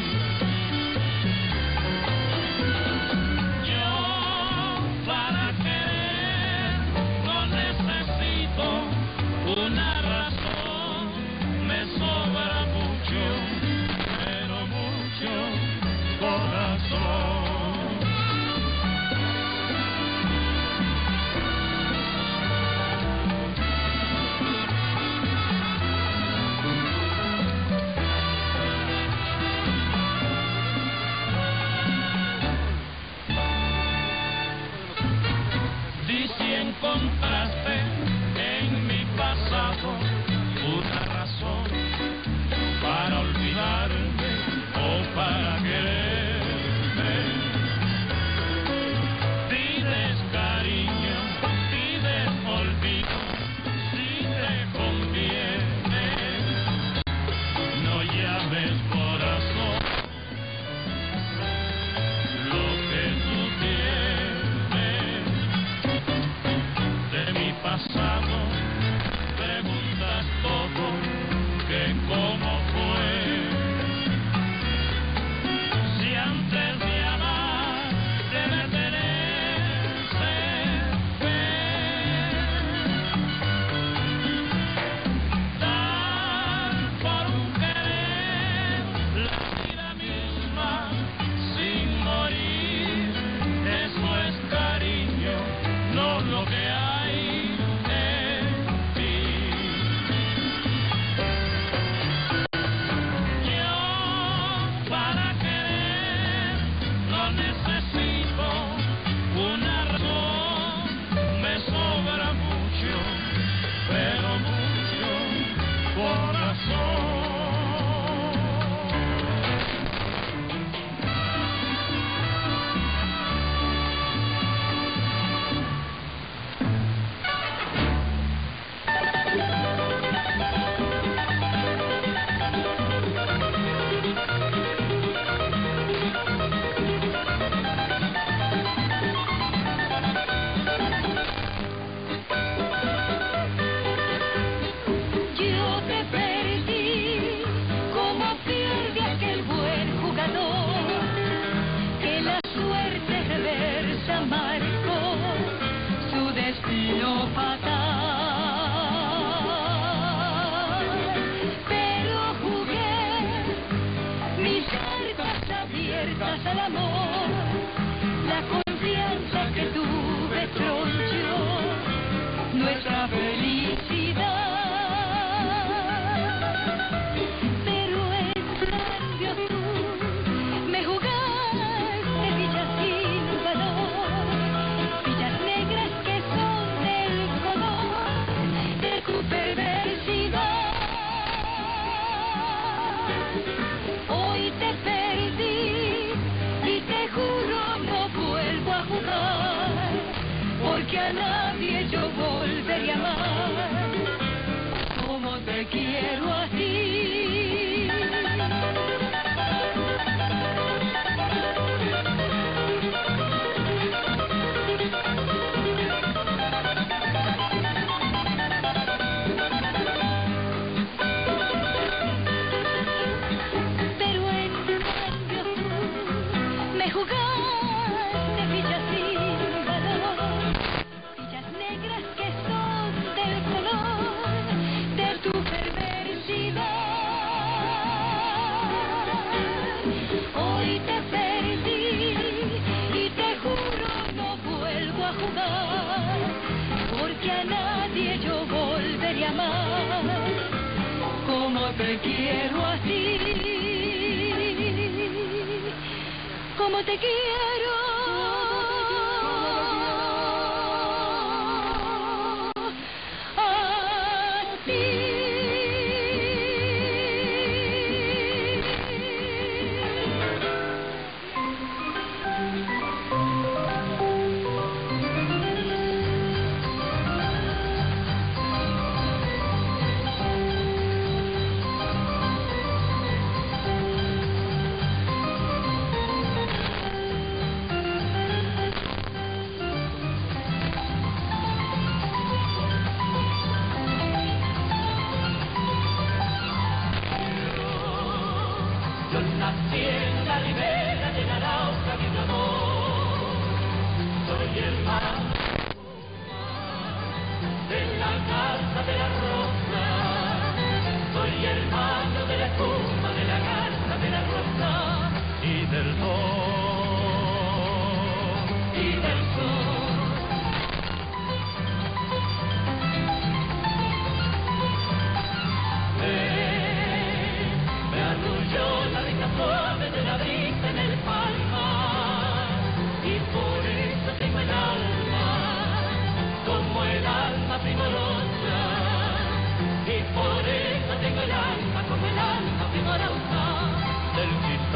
Una razón, me sobra mucho, pero mucho corazón. de cómo fue. Si antes de amar debe tenerse fe, dar por un querer la vida misma sin morir, eso es cariño, no lo que hay en ti. Yo para querer no necesito una razón, me sobra mucho, pero mucho corazón. Yo te perdí como pierde aquel buen jugador que la suerte reversa marcó su destino fatal. Pero jugué mis cartas abiertas al amor, la confianza que tuve tronchó nuestra felicidad. Pero en cambio tú me jugaste fichas sin valor, fichas negras que son del color de tu perversidad. Hoy te perdí y te juro no vuelvo a jugar, porque a nadie yo volvería a amar como te quiero a ti. Pero en cambio tú me jugaste fichas sin valor, fichas negras que son del color de tu perversidad. Hoy te perdí y te juro no vuelvo a jugar, porque a nadie yo volvería a amar como te quiero a ti, como te quiero a ti. Yo nací en la ribera de la Arauca, mi amor. Soy hermano de la garza de la rosa. Soy hermano de la espuma, de la garza de la rosa. Y del sol, y del sol. Me arrulló la brisa suave de la brisa en el palmar, y por eso tengo el alma como el alma primorosa, y por eso tengo el alma como el alma primorosa del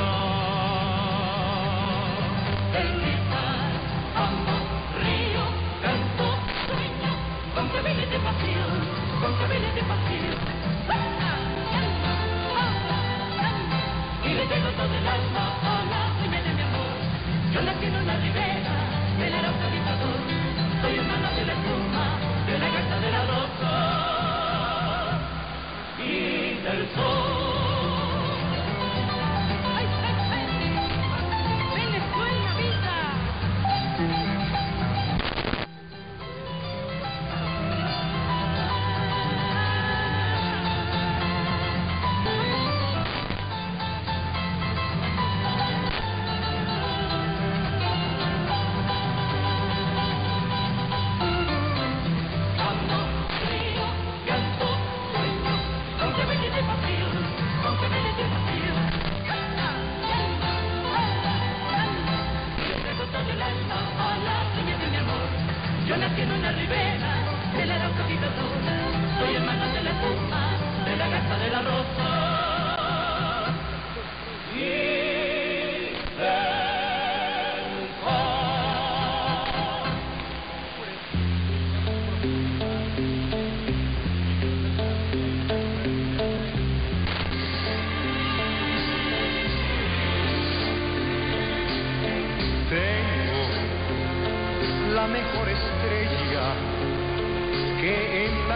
cristal, del cristal, amo, río, canto, sueño, con claveles de pasión, con claveles de pasión. Y le tengo todo el alma a la dueña de mi amor. Yo nací en una ribera del Arauca dictador. Soy hermana de la espuma, de la garza de la rosa y del sol.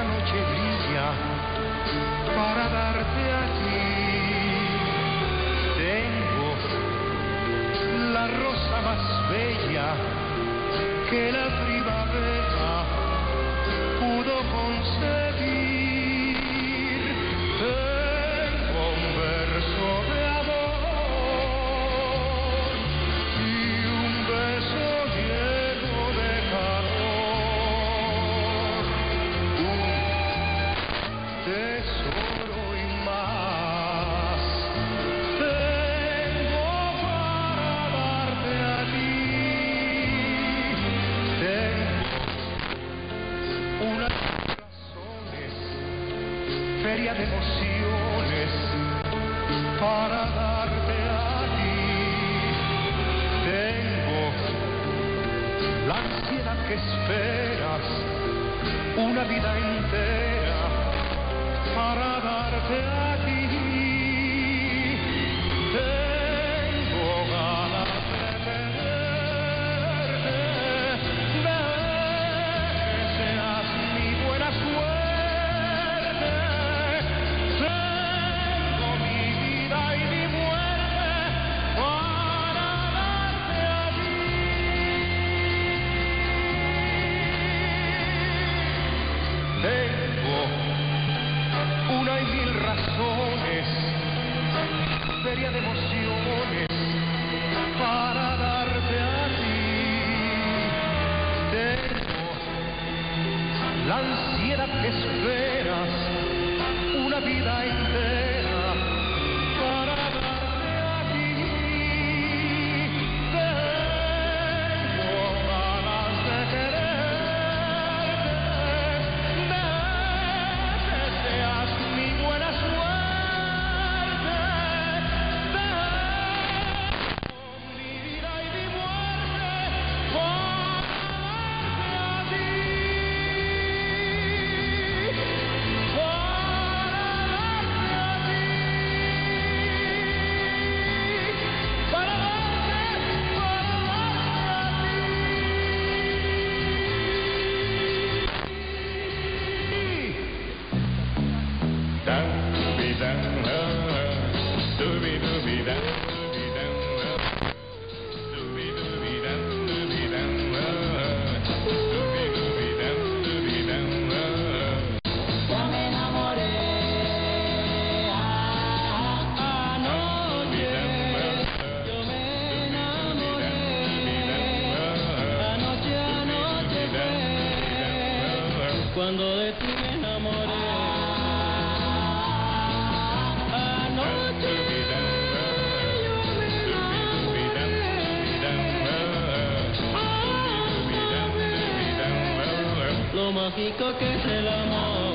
noche brilla para darte a ti. Tengo la rosa más bella que la primavera pudo concebir. Tengo un verso de amor y un beso lleno de calor, un tesoro y más tengo para darte a ti. Tengo unas razones, feria de emociones para darte a ti. Tengo la ansiedad que esperas, una vida entera para darte a ti. Tengo ganas de tenerte, de que seas mi buena suerte. Tengo mi vida y mi muerte para darte a ti. Tengo una y mil razones, feria de emociones para darte a ti. Tengo la ansiedad que esperas, una vida entera para darte a ti. Tengo ganas de quererte, de que seas mi buena suerte. Tengo mi vida y mi muerte para darte a ti. Para darte Ya me enamoré anoche, yo me enamoré anoche, anoche fue cuando de ti me enamoré. Anoche yo me enamoré. Lo mágico que es el amor.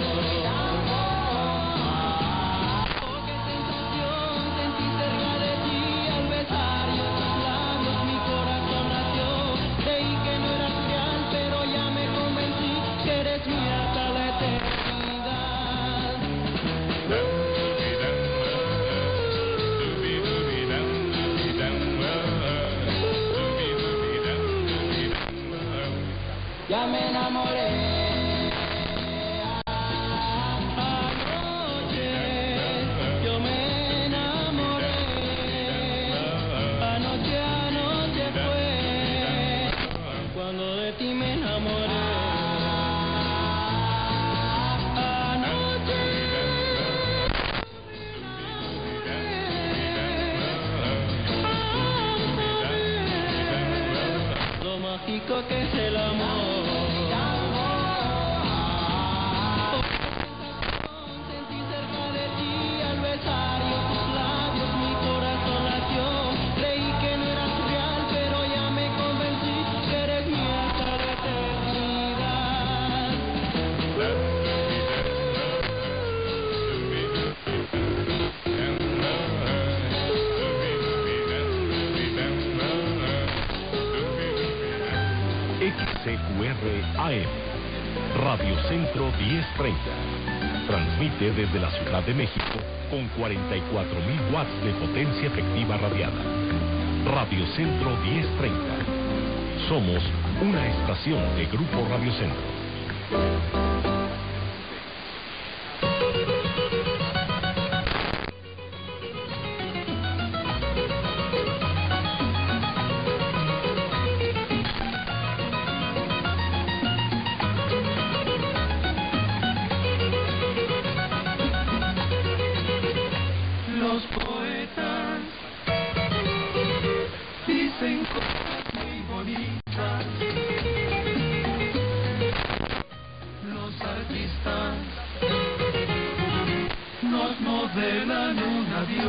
Oh, qué sensación sentí cerca de ti al besar yo tus labios, mi corazón nació. Creí que no eras real, pero ya me convencí que eres mía hasta la eternidad. Ya me enamoré. Anoche yo me enamoré. Anoche, anoche fue cuando de ti me enamoré. Anoche lo mágico que es el amor. Sentí cerca de ti al besar yo tus labios, mi corazón nació. Creí que no eras real, pero ya me convencí que eres mía hasta la eternidad. X C Q R A M, Radio Centro diez treinta. Transmite desde la Ciudad de México con cuarenta y cuatro mil watts de potencia efectiva radiada. Radio Centro diez treinta. Somos una estación de Grupo Radio Centro.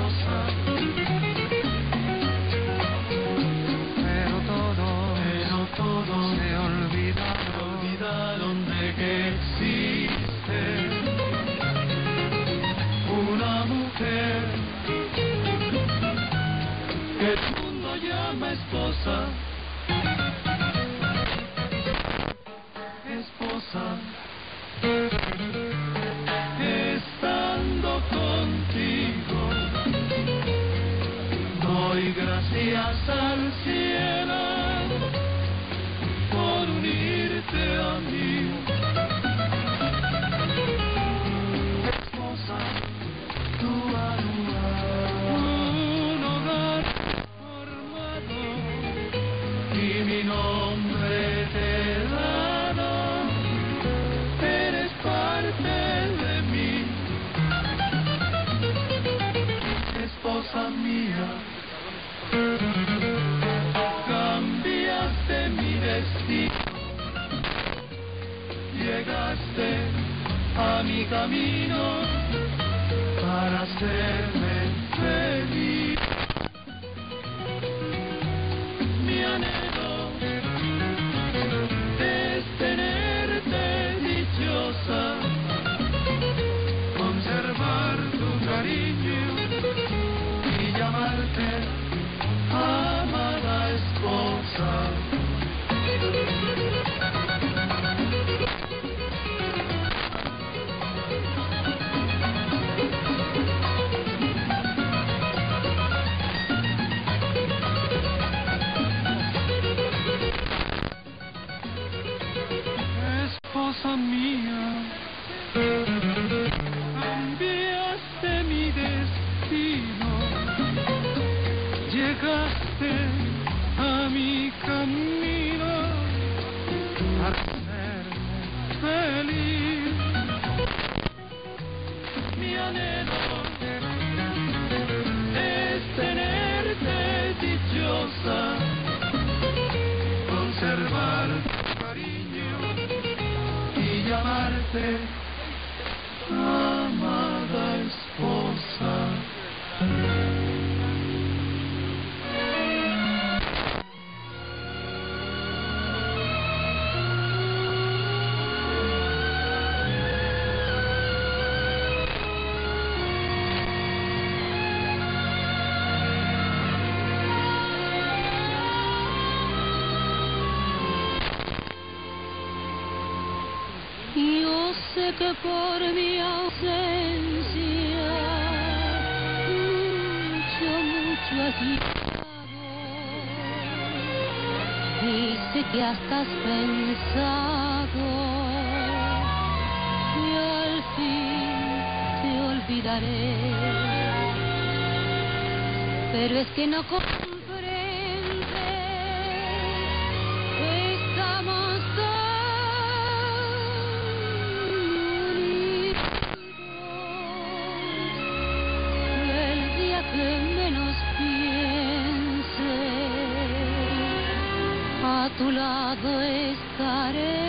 esposa. Pero todo, pero todo se olvidaron, olvidaron de que existe una mujer que el mundo llama esposa. Esposa, estando contigo, doy gracias al cielo por unirte a mí. Esposa, tu alma, un hogar formado y mi nombre te dado, eres parte de mí. Esposa mía, cambiaste mi destino, llegaste a mi camino para hacerme feliz. Mi anhelo es tenerte dichosa, conservar tu cariño y llamarte amada esposa. Esposa mía, cambiaste mi destino, llegaste a mi camino para hacerme feliz. Mi anhelo es tenerte dichosa, conservar tu cariño y llamarte amada esposa. Yo sé que por mi ausencia mucho, mucho has llorado, y sé que hasta has pensado que al fin te olvidaré, pero es que no comprendes. Estamos que menos piense, a tu lado estaré.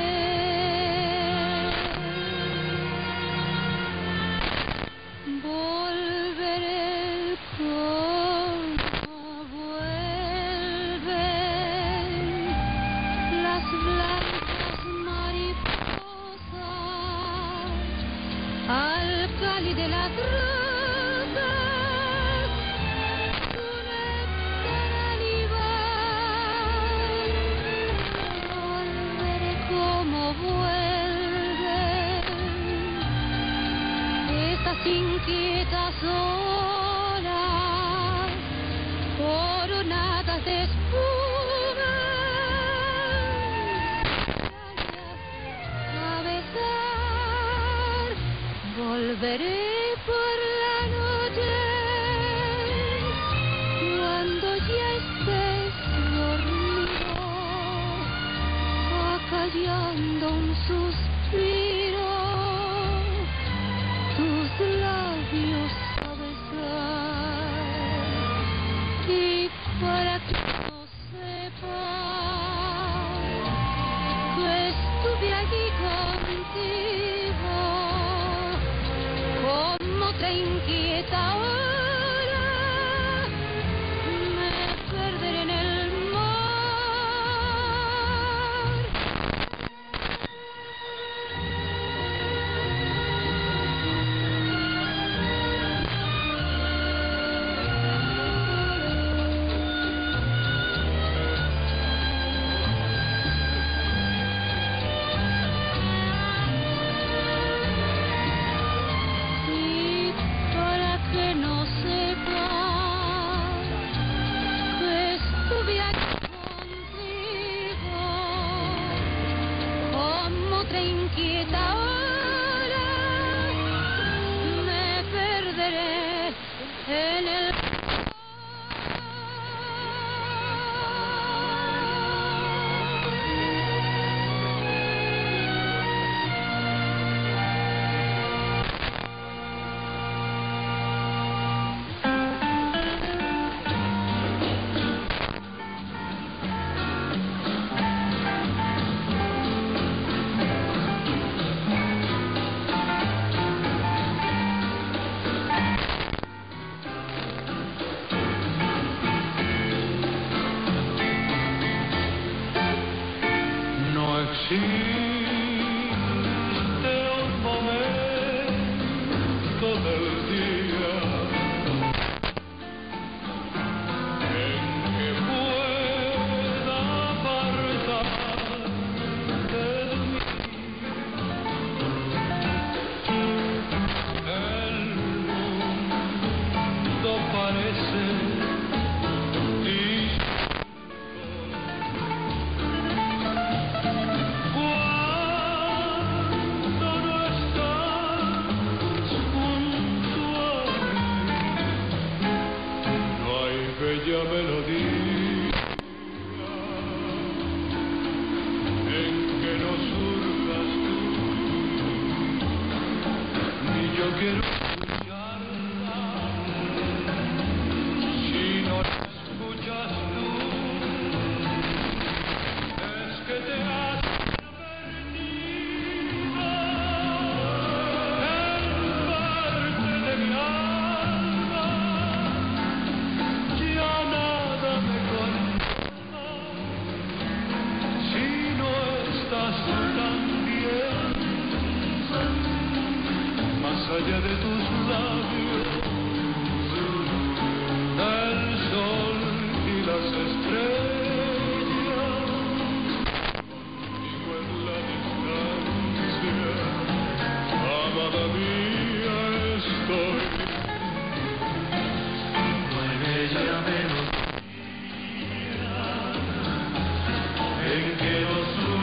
Volveré como vuelven las blancas mariposas al cáliz de las rosas. Inquietas olas coronadas de espuma a besar. Volveré por la noche cuando ya estés dormido, acallando un suspiro, tus labios a besar, y para que no sepas que estuve allí contigo como otra inquieta hora en el...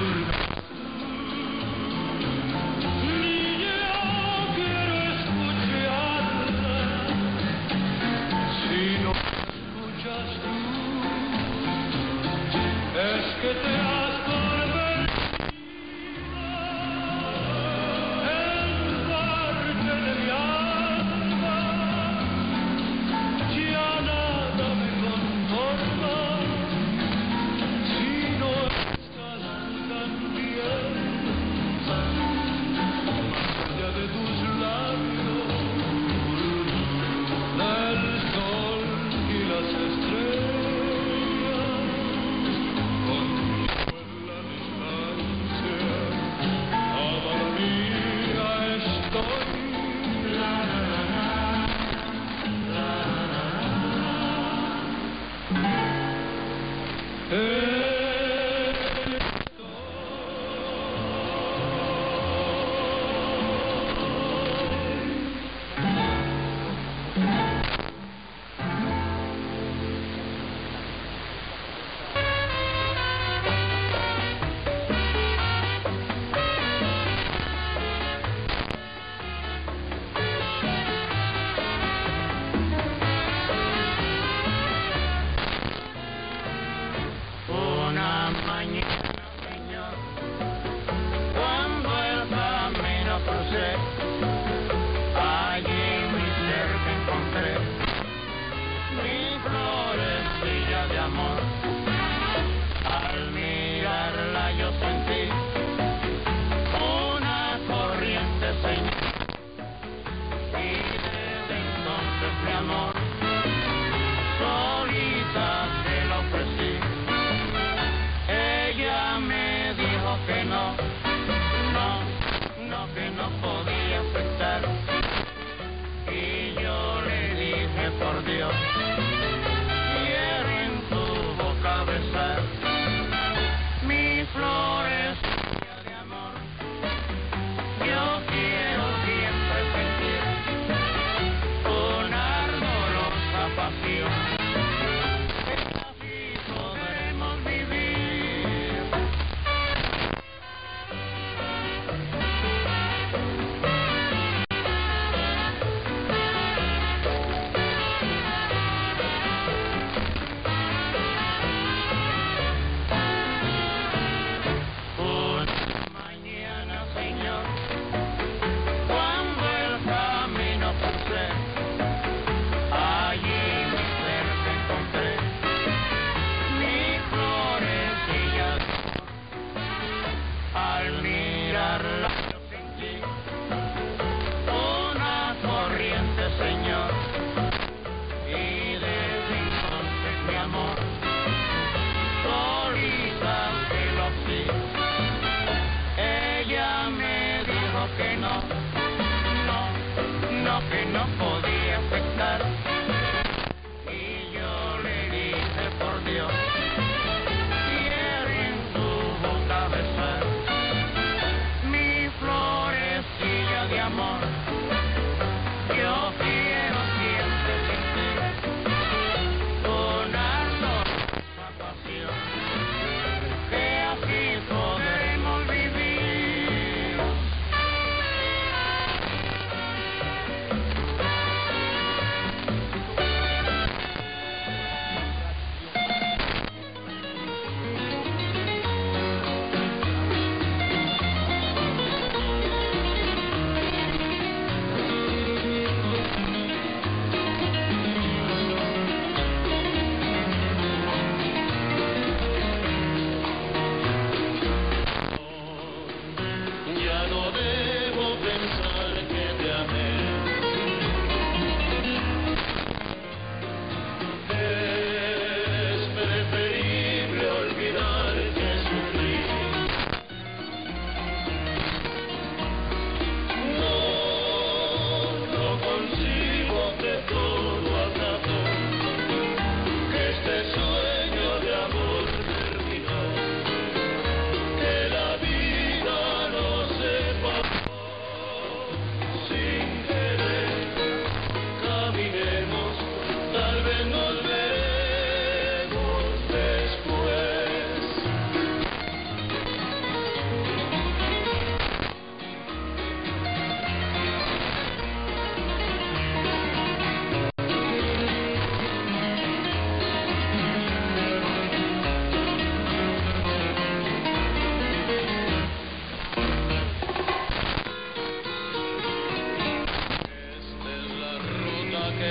Ni yo quiero escuchar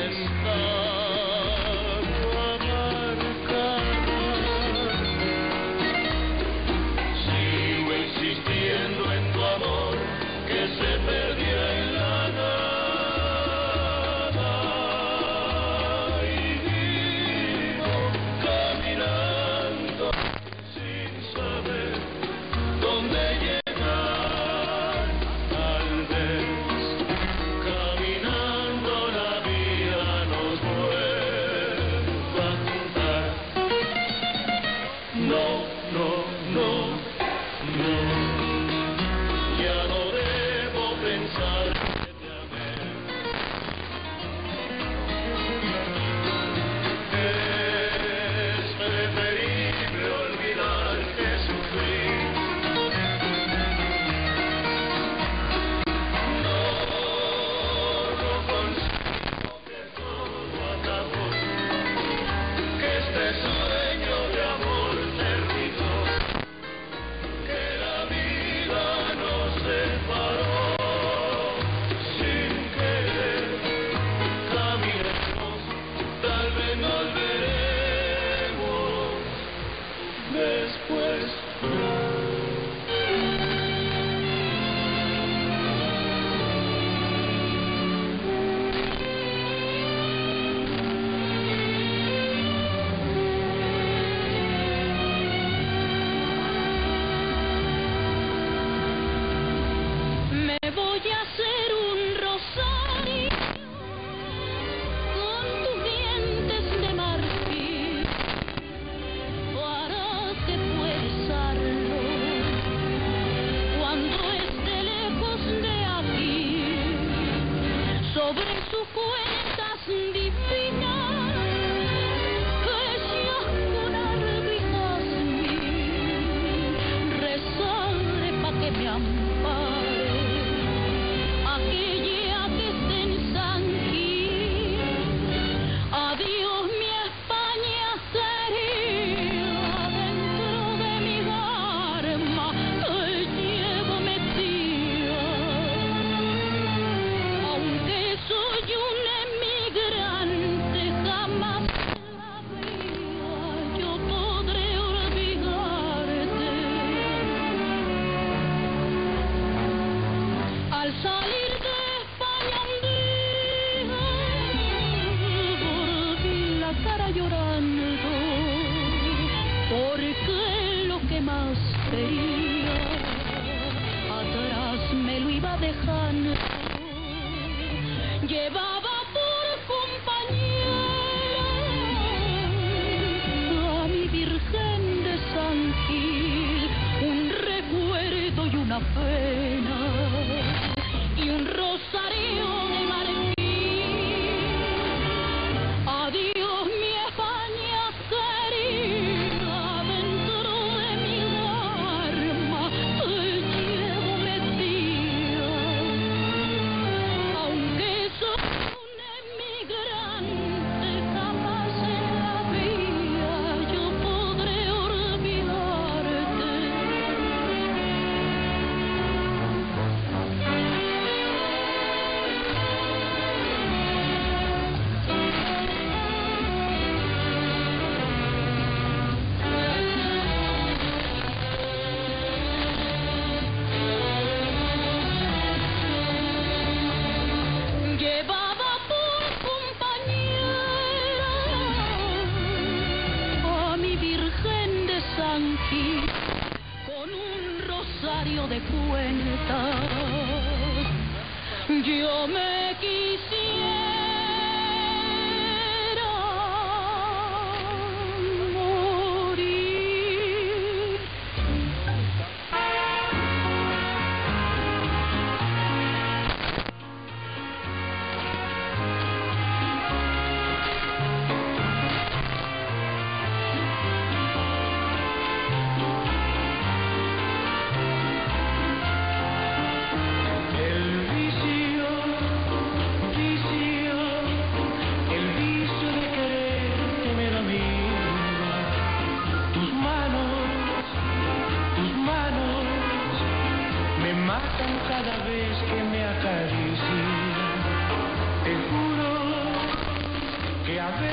Aunque soy un emigrante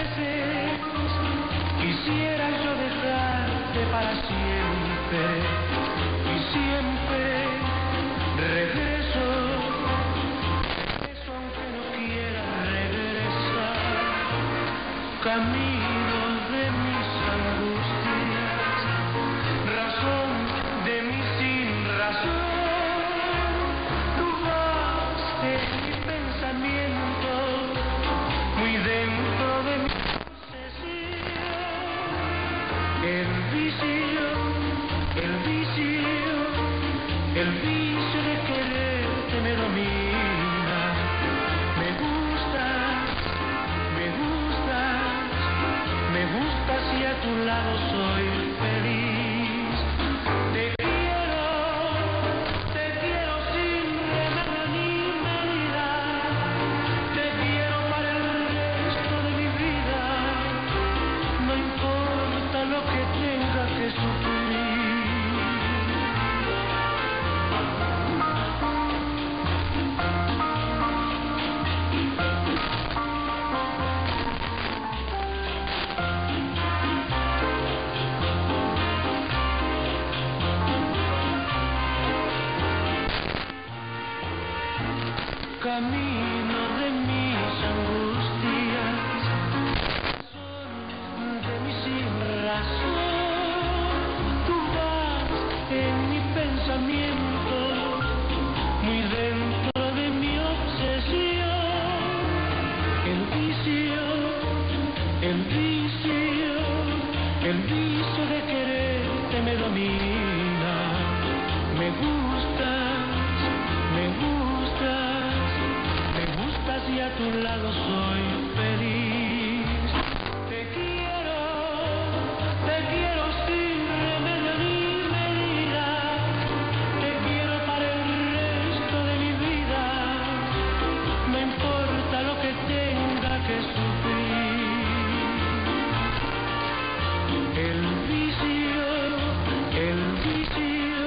veces quisiera yo dejarte para siempre y siempre regreso, regreso aunque no quiera regresar, camino de mis angustias, razón de mi sin razón, tú vas en mi pensamiento, muy dentro de mi obsesión, el vicio, el vicio, el vicio de quererte me domina, me gustas, me gustas, me gustas y a tu lado soy feliz, te quiero, te quiero sin remedio ni medida, te quiero para el resto de mi vida, no importa lo que tenga que sufrir. Camino de mis angustias, razón de mi sin razón, tú vas en mi pensamiento, muy dentro de mi obsesión, el vicio, el vicio, el vicio de quererte me domina, me gustas, me gustas, me gustas y a tu lado soy feliz. Te quiero, te quiero sin remedio ni medida, te quiero para el resto de mi vida, no importa lo que tenga que sufrir. El vicio, el vicio,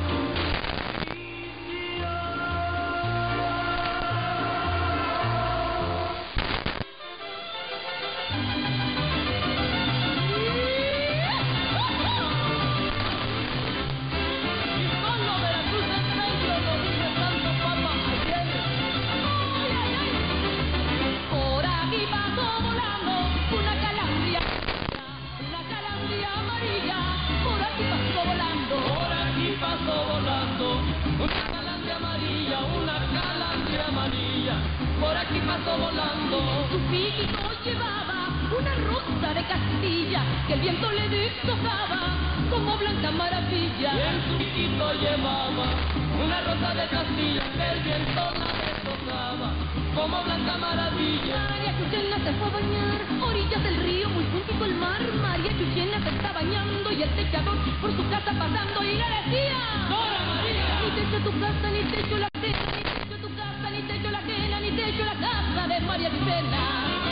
Por aquí pasó volando una calandria, una calandria amarilla. Por aquí pasó volando, por aquí pasó volando una calandria amarilla, una calandria amarilla. Por aquí pasó volando. Su piquito llevaba una rosa de Castilla que el viento le deshojaba como blanca maravilla. Y en su piquito llevaba una rosa de Castilla que el viento la deshojaba como blanca maravilla. María Chuchena se fue a bañar, orillas del río, muy juntito al mar. María Chuchena se está bañando y el techador por su casa pasando y le decía: ¡Dora María! Ni techo tu casa, ni techo la ajena, ni techo tu casa, ni techo la ajena, ni techo la casa de María Chuchena.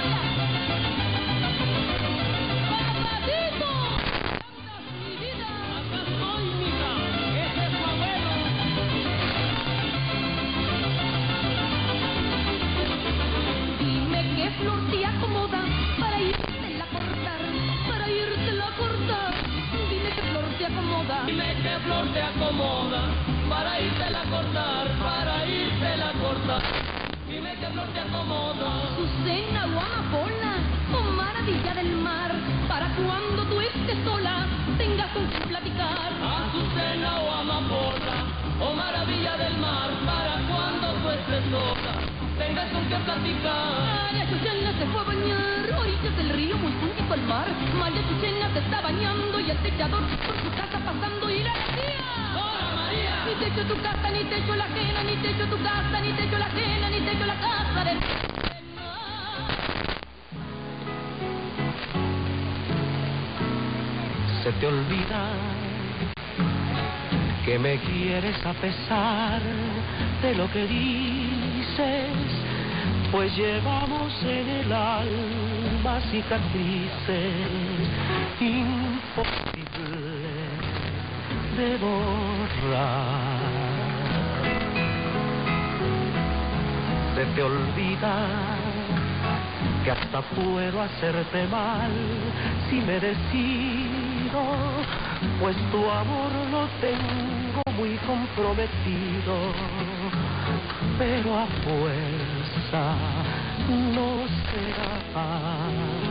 ¡Papacito! ¡Cantas mi vida! ¡Acá estoy, mija! ¡Ese es tu abuelo! Dime qué flor te acomoda para irte a cortar, para irte a cortar. Dime qué flor te acomoda. Dime qué flor te acomoda para irte a cortar, para irte a cortar. Dime qué flor te acomoda. Azucena o amapola o maravilla del mar, para cuando tú estés sola tengas con quien platicar. Azucena o amapola o maravilla del mar, para cuando tú estés sola tengas con quien platicar. María Chuchena se fue a bañar, orillas del río, muy juntito al mar. María Chuchena se está bañando y el techador por su casa pasando y le decía: ¡Hola María! Ni techo tu casa, ni techo la ajena, ni techo tu casa, ni techo la ajena, ni techo la casa de... Se te olvida que me quieres a pesar de lo que dices, pues llevamos en el alma cicatrices imposibles de borrar. Se te olvida que hasta puedo hacerte mal si me decido, pues tu amor lo tengo muy comprometido, pero a fuerza no será.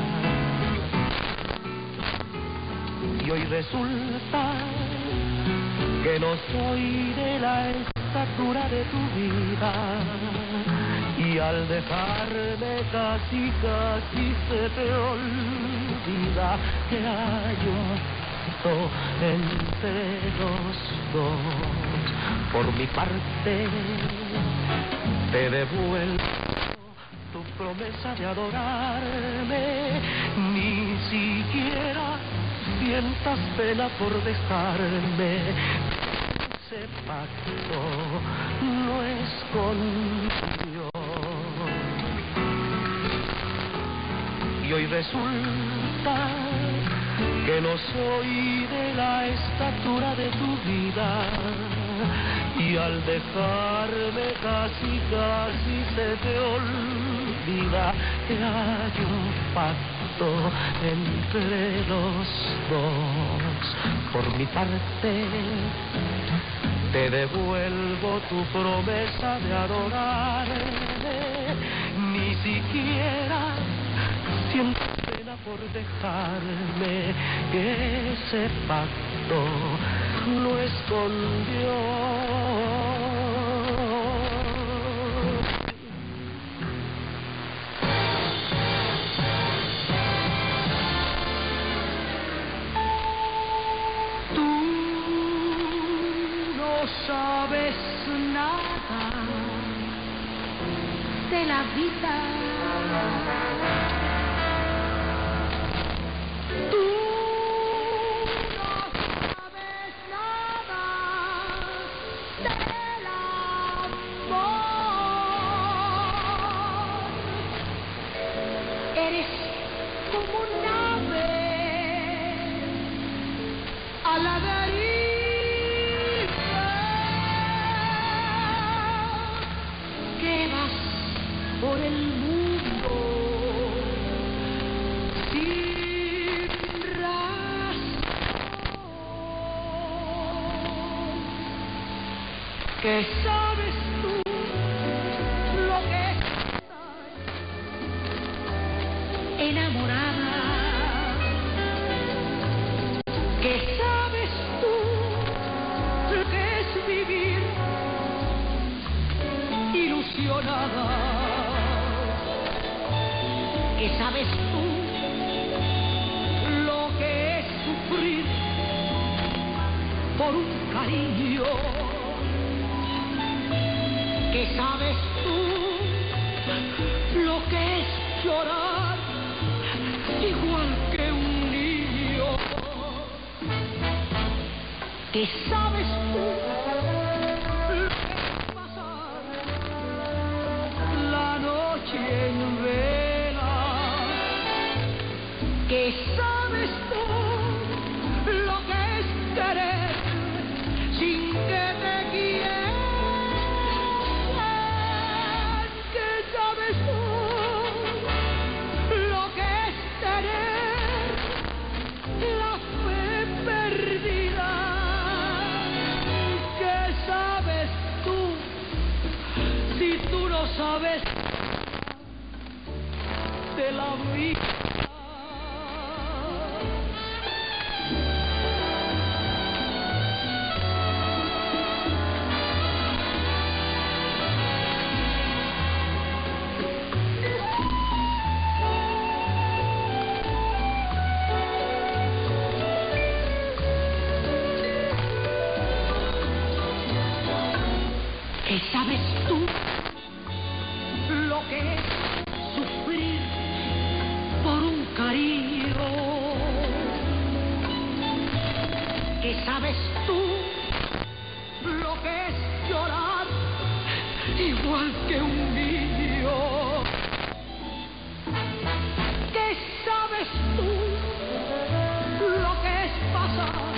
Y hoy resulta que no soy de la estatura de tu vida, y al dejarme casi, casi se te olvida que hay un pacto entre los dos. Por mi parte, te devuelvo tu promesa de adorarme, ni siquiera sientas pena por dejarme. Ese pacto no es conmigo. Y hoy resulta que no soy de la estatura de tu vida, y al dejarme casi, casi se te olvida que hay un pacto entre los dos. Por mi parte, te devuelvo tu promesa de adorarme, ni siquiera siento pena por dejarme, que ese pacto no es con Dios. Sabes nada de la vida. Tú no sabes nada del amor. Eres como un ave a la deriva, por el mundo sin razón. ¿Qué sabes tú lo que es estar enamorada? ¿Qué sabes tú lo que es vivir ilusionada? ¿Qué sabes tú lo que es sufrir por un cariño? ¿Qué sabes tú lo que es llorar igual que un niño? ¿Qué sabes tú lo que es pasar la noche en vela? ¿Qué sabes tú lo que es querer sin que te quieran? ¿Qué sabes tú lo que es tener la fe perdida? ¿Qué sabes tú si tú no sabes de la vida? ¿Qué sabes tú lo que es sufrir por un cariño? ¿Qué sabes tú lo que es llorar igual que un niño? ¿Qué sabes tú lo que es pasar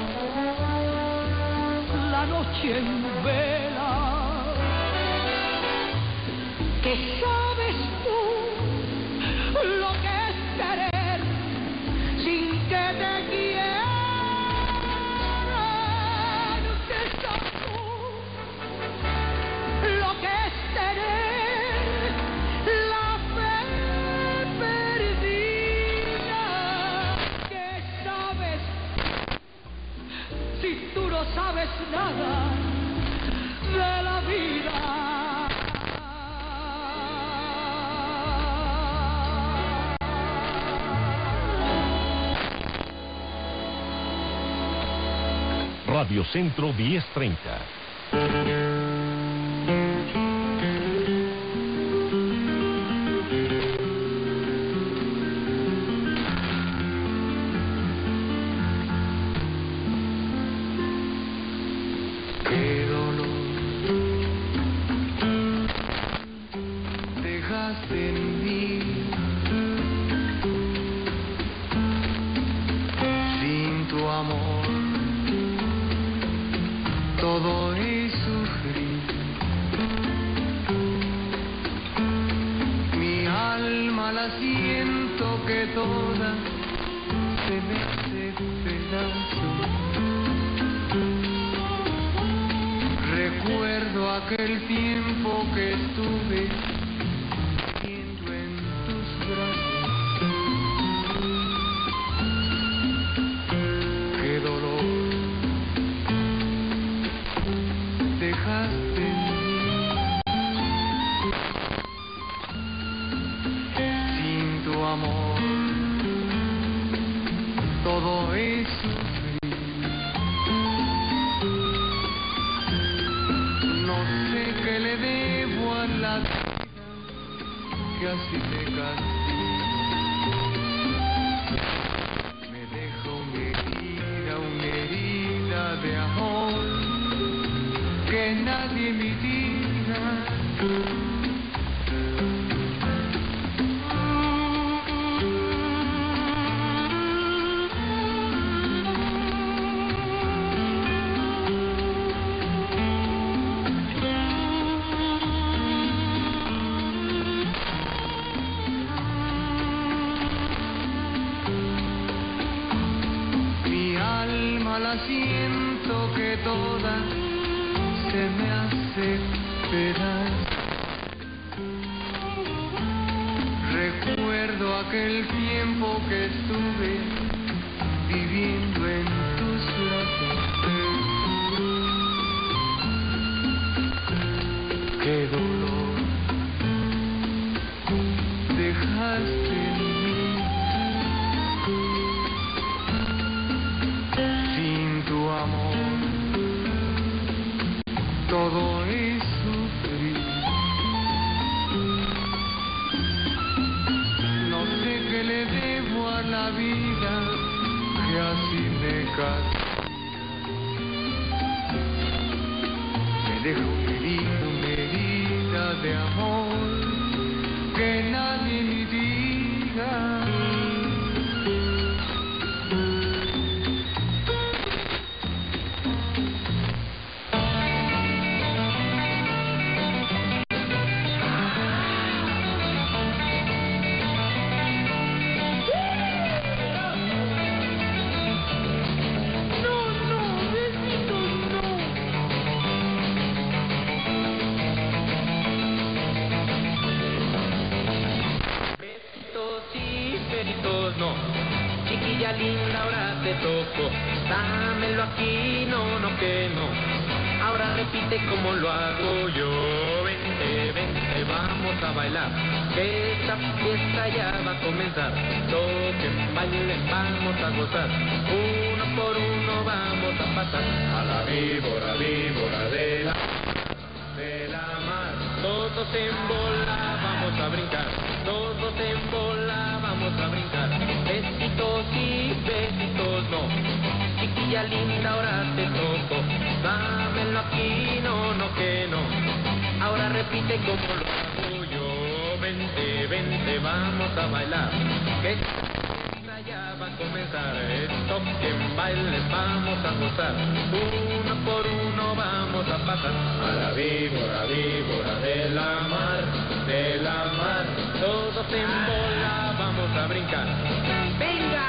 la noche en vela? ¿Qué sabes tú lo Radio Centro diez treinta. Qué dolor dejaste en mí, sin tu amor todo es sufrir. Mi alma la siento que toda se me hace pedazos. Recuerdo aquel tiempo que estuve viviendo en tus brazos. Qué dolor dejaste en mí. Sin tu amor todo es sufrir. No sé qué le debo a la vida que así me castiga. Me deja una herida, una herida de amor que nadie mitiga. Mi alma la siento que toda se me hace pedazos. Recuerdo aquel tiempo que estuve viviendo en tus brazos. Qué dolor dejaste en mí. Sin tu amor todo es sufrir. No sé qué le debo a la vida que así me castiga. Me deja una herida, una herida de amor que nadie me diga. No, chiquilla linda, ahora te toco. Dámelo aquí, no, no, que no. Ahora repite como lo hago yo. Vente, vente, vamos a bailar, que esta fiesta ya va a comenzar. Toquen, bailen, vamos a gozar. Uno por uno vamos a pasar a la víbora, víbora de la, de la mar. Todos en bola vamos a brincar. Todos en bola vamos a brincar. Besitos y besitos no. Chiquilla linda, ahora te toco. Dámelo aquí, no, no, que no. Ahora repite como lo hago yo. Vente, vente, vamos a bailar, que esta ya va a comenzar. Esto que bailes vamos a gozar. Uno por uno vamos a pasar a la víbora, víbora de la mar, de la mar. Todos en bola vamos a brincar. ¡Venga!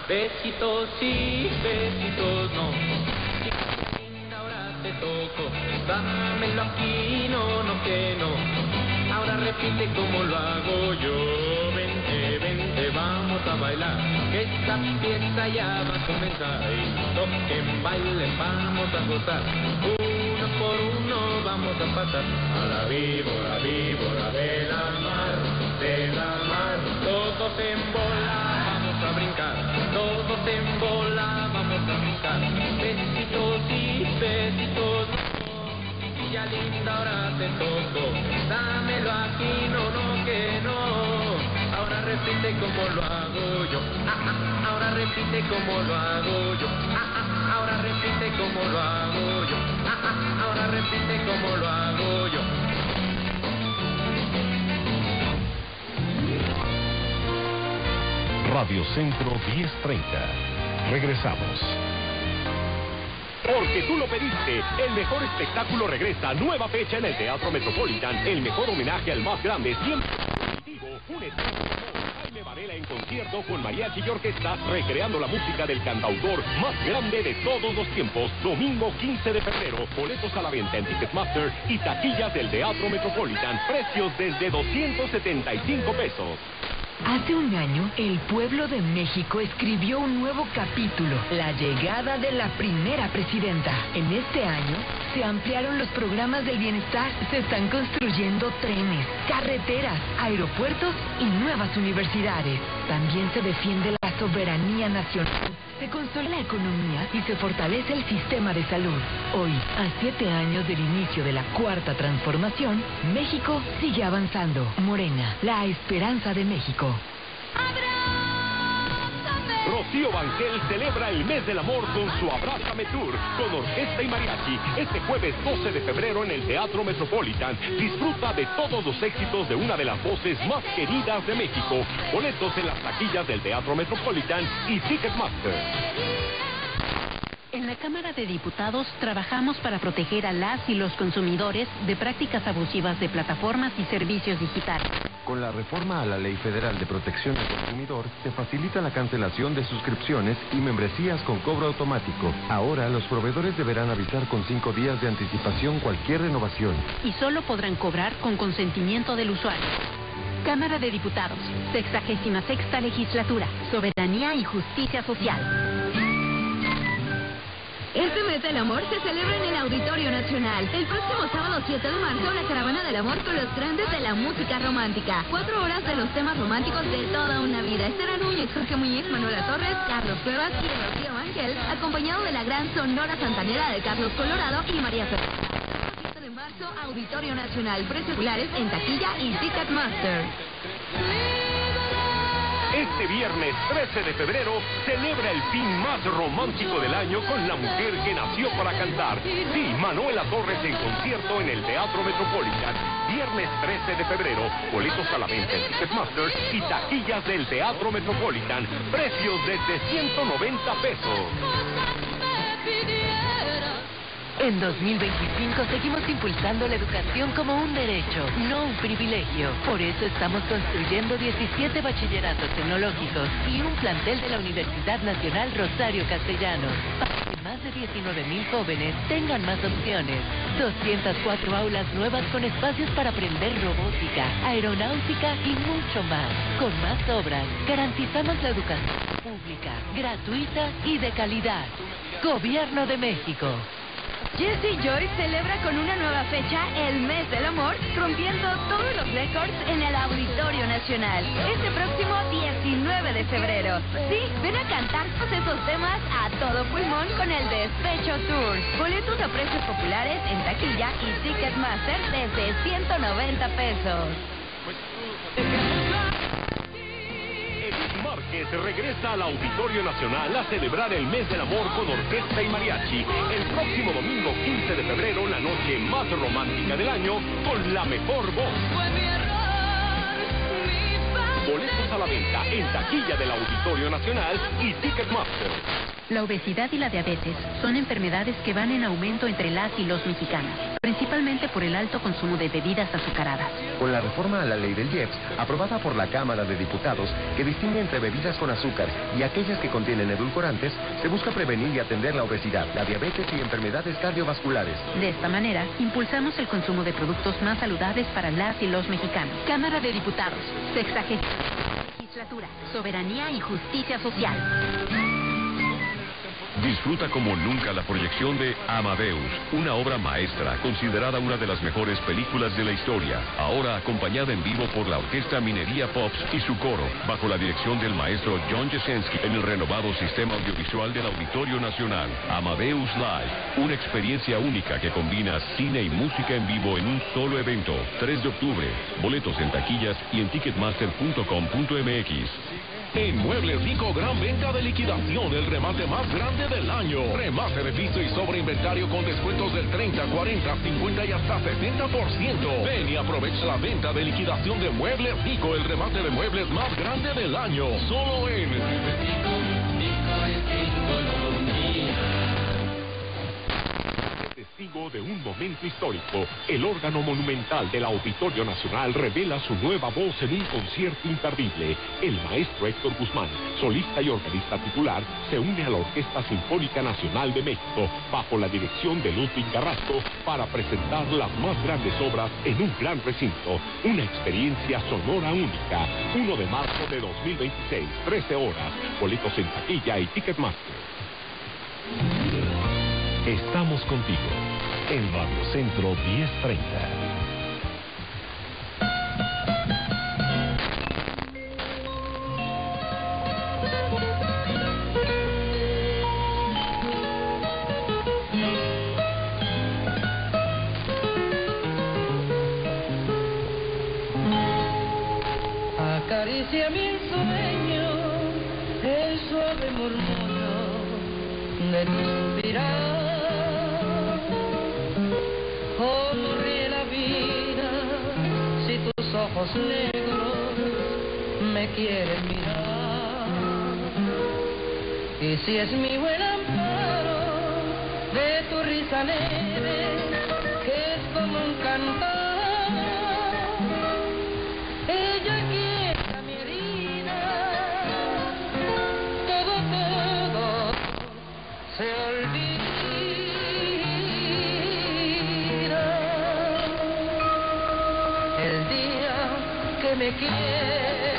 Besitos sí, besitos no. Ahora te toco, dámelo aquí, no, no que no. Ahora repite como lo hago yo. Vente, vente, vamos a bailar, que esta fiesta ya va a comenzar. Y toquen, bailen, vamos a gozar. Uno por uno vamos a pasar a la víbora, víbora de la mar, de la mar. Todos en bola vamos a brincar, todos en bola vamos a brincar. Besitos y besitos. Ya linda, ahora te toco, dámelo aquí, no, no, que no. Ahora repite como lo hago yo, ah, ah, ahora repite como lo hago yo, ah, ah, ahora repite como lo hago yo, ah, ah, ahora repite como lo hago yo. Radio Centro diez treinta. Regresamos. Porque tú lo pediste, el mejor espectáculo regresa, nueva fecha en el Teatro Metropolitan, el mejor homenaje al más grande, siempre positivo, un estreno de amor. Jaime Varela en concierto con mariachi y orquesta, recreando la música del cantautor más grande de todos los tiempos, domingo quince de febrero, boletos a la venta en Ticketmaster y taquillas del Teatro Metropolitan, precios desde doscientos setenta y cinco pesos. Hace un año, el pueblo de México escribió un nuevo capítulo, la llegada de la primera presidenta. En este año, se ampliaron los programas del bienestar, se están construyendo trenes, carreteras, aeropuertos y nuevas universidades. También se defiende la soberanía nacional, se consolida la economía y se fortalece el sistema de salud. Hoy, a siete años del inicio de la cuarta transformación, México sigue avanzando. Morena, la esperanza de México. Rocío Banquel celebra el mes del amor con su Abrázame Tour, con orquesta y mariachi, este jueves doce de febrero en el Teatro Metropolitan. Disfruta de todos los éxitos de una de las voces más queridas de México. Boletos en las taquillas del Teatro Metropolitan y Ticketmaster. En la Cámara de Diputados trabajamos para proteger a las y los consumidores de prácticas abusivas de plataformas y servicios digitales. Con la reforma a la Ley Federal de Protección al Consumidor, se facilita la cancelación de suscripciones y membresías con cobro automático. Ahora, los proveedores deberán avisar con cinco días de anticipación cualquier renovación. Y solo podrán cobrar con consentimiento del usuario. Cámara de Diputados, sexagésima sexta legislatura, soberanía y justicia social. Este mes del amor se celebra en el Auditorio Nacional. El próximo sábado siete de marzo, la Caravana del Amor con los grandes de la música romántica. Cuatro horas de los temas románticos de toda una vida. Estela Núñez, Jorge Muñiz, Manuela Torres, Carlos Cuevas y Rocío Ángel, acompañado de la gran Sonora Santanera de Carlos Colorado y María Fernández. siete de marzo, Auditorio Nacional. Precios regulares en taquilla y Ticketmaster. Este viernes trece de febrero celebra el fin más romántico del año con la mujer que nació para cantar. Sí, Manuela Torres en concierto en el Teatro Metropolitan. Viernes trece de febrero, boletos a la venta en Ticketmaster y taquillas del Teatro Metropolitan. Precios desde ciento noventa pesos. En dos mil veinticinco seguimos impulsando la educación como un derecho, no un privilegio. Por eso estamos construyendo diecisiete bachilleratos tecnológicos y un plantel de la Universidad Nacional Rosario Castellanos, para que más de diecinueve mil jóvenes tengan más opciones. doscientas cuatro aulas nuevas con espacios para aprender robótica, aeronáutica y mucho más. Con más obras, garantizamos la educación pública, gratuita y de calidad. Gobierno de México. Jesse Joy celebra con una nueva fecha el mes del amor, rompiendo todos los récords en el Auditorio Nacional. Este próximo diecinueve de febrero. Sí, ven a cantar todos esos temas a todo pulmón con el Despecho Tour. Boletos a precios populares en taquilla y Ticketmaster desde ciento noventa pesos. Márquez regresa al Auditorio Nacional a celebrar el mes del amor con orquesta y mariachi el próximo domingo quince de febrero, la noche más romántica del año, con la mejor voz. Boletos a la venta en taquilla del Auditorio Nacional y Ticketmaster. La obesidad y la diabetes son enfermedades que van en aumento entre las y los mexicanos, principalmente por el alto consumo de bebidas azucaradas. Con la reforma a la ley del I E P S, aprobada por la Cámara de Diputados, que distingue entre bebidas con azúcar y aquellas que contienen edulcorantes, se busca prevenir y atender la obesidad, la diabetes y enfermedades cardiovasculares. De esta manera, impulsamos el consumo de productos más saludables para las y los mexicanos. Cámara de Diputados, sexagésima legislatura, soberanía y justicia social. Disfruta como nunca la proyección de Amadeus, una obra maestra considerada una de las mejores películas de la historia, ahora acompañada en vivo por la Orquesta Minería Pops y su coro, bajo la dirección del maestro John Jasenski en el renovado sistema audiovisual del Auditorio Nacional. Amadeus Live, una experiencia única que combina cine y música en vivo en un solo evento. tres de octubre, boletos en taquillas y en ticketmaster punto com punto m x. En Muebles Rico, gran venta de liquidación, el remate más grande del año. Remate de piso y sobre inventario con descuentos del treinta, cuarenta, cincuenta y hasta sesenta por ciento. Ven y aprovecha la venta de liquidación de Muebles Rico, el remate de muebles más grande del año. Solo en Testigo de un momento histórico, el órgano monumental del Auditorio Nacional revela su nueva voz en un concierto imperdible. El maestro Héctor Guzmán, solista y organista titular, se une a la Orquesta Sinfónica Nacional de México, bajo la dirección de Ludwig Carrasco, para presentar las más grandes obras en un gran recinto. Una experiencia sonora única. uno de marzo de dos mil veintiséis, trece horas. Boletos en taquilla y Ticketmaster. Estamos contigo en Radio Centro diez treinta. Acaricia mi sueño, el suave murmullo de tu suspirar. Cómo ríe la vida si tus ojos negros me quieren mirar. Y si es mi buen amparo de tu risa leve, que es como un cantar, ella quieta mi herida, todo, todo se olvida. El día que me quieres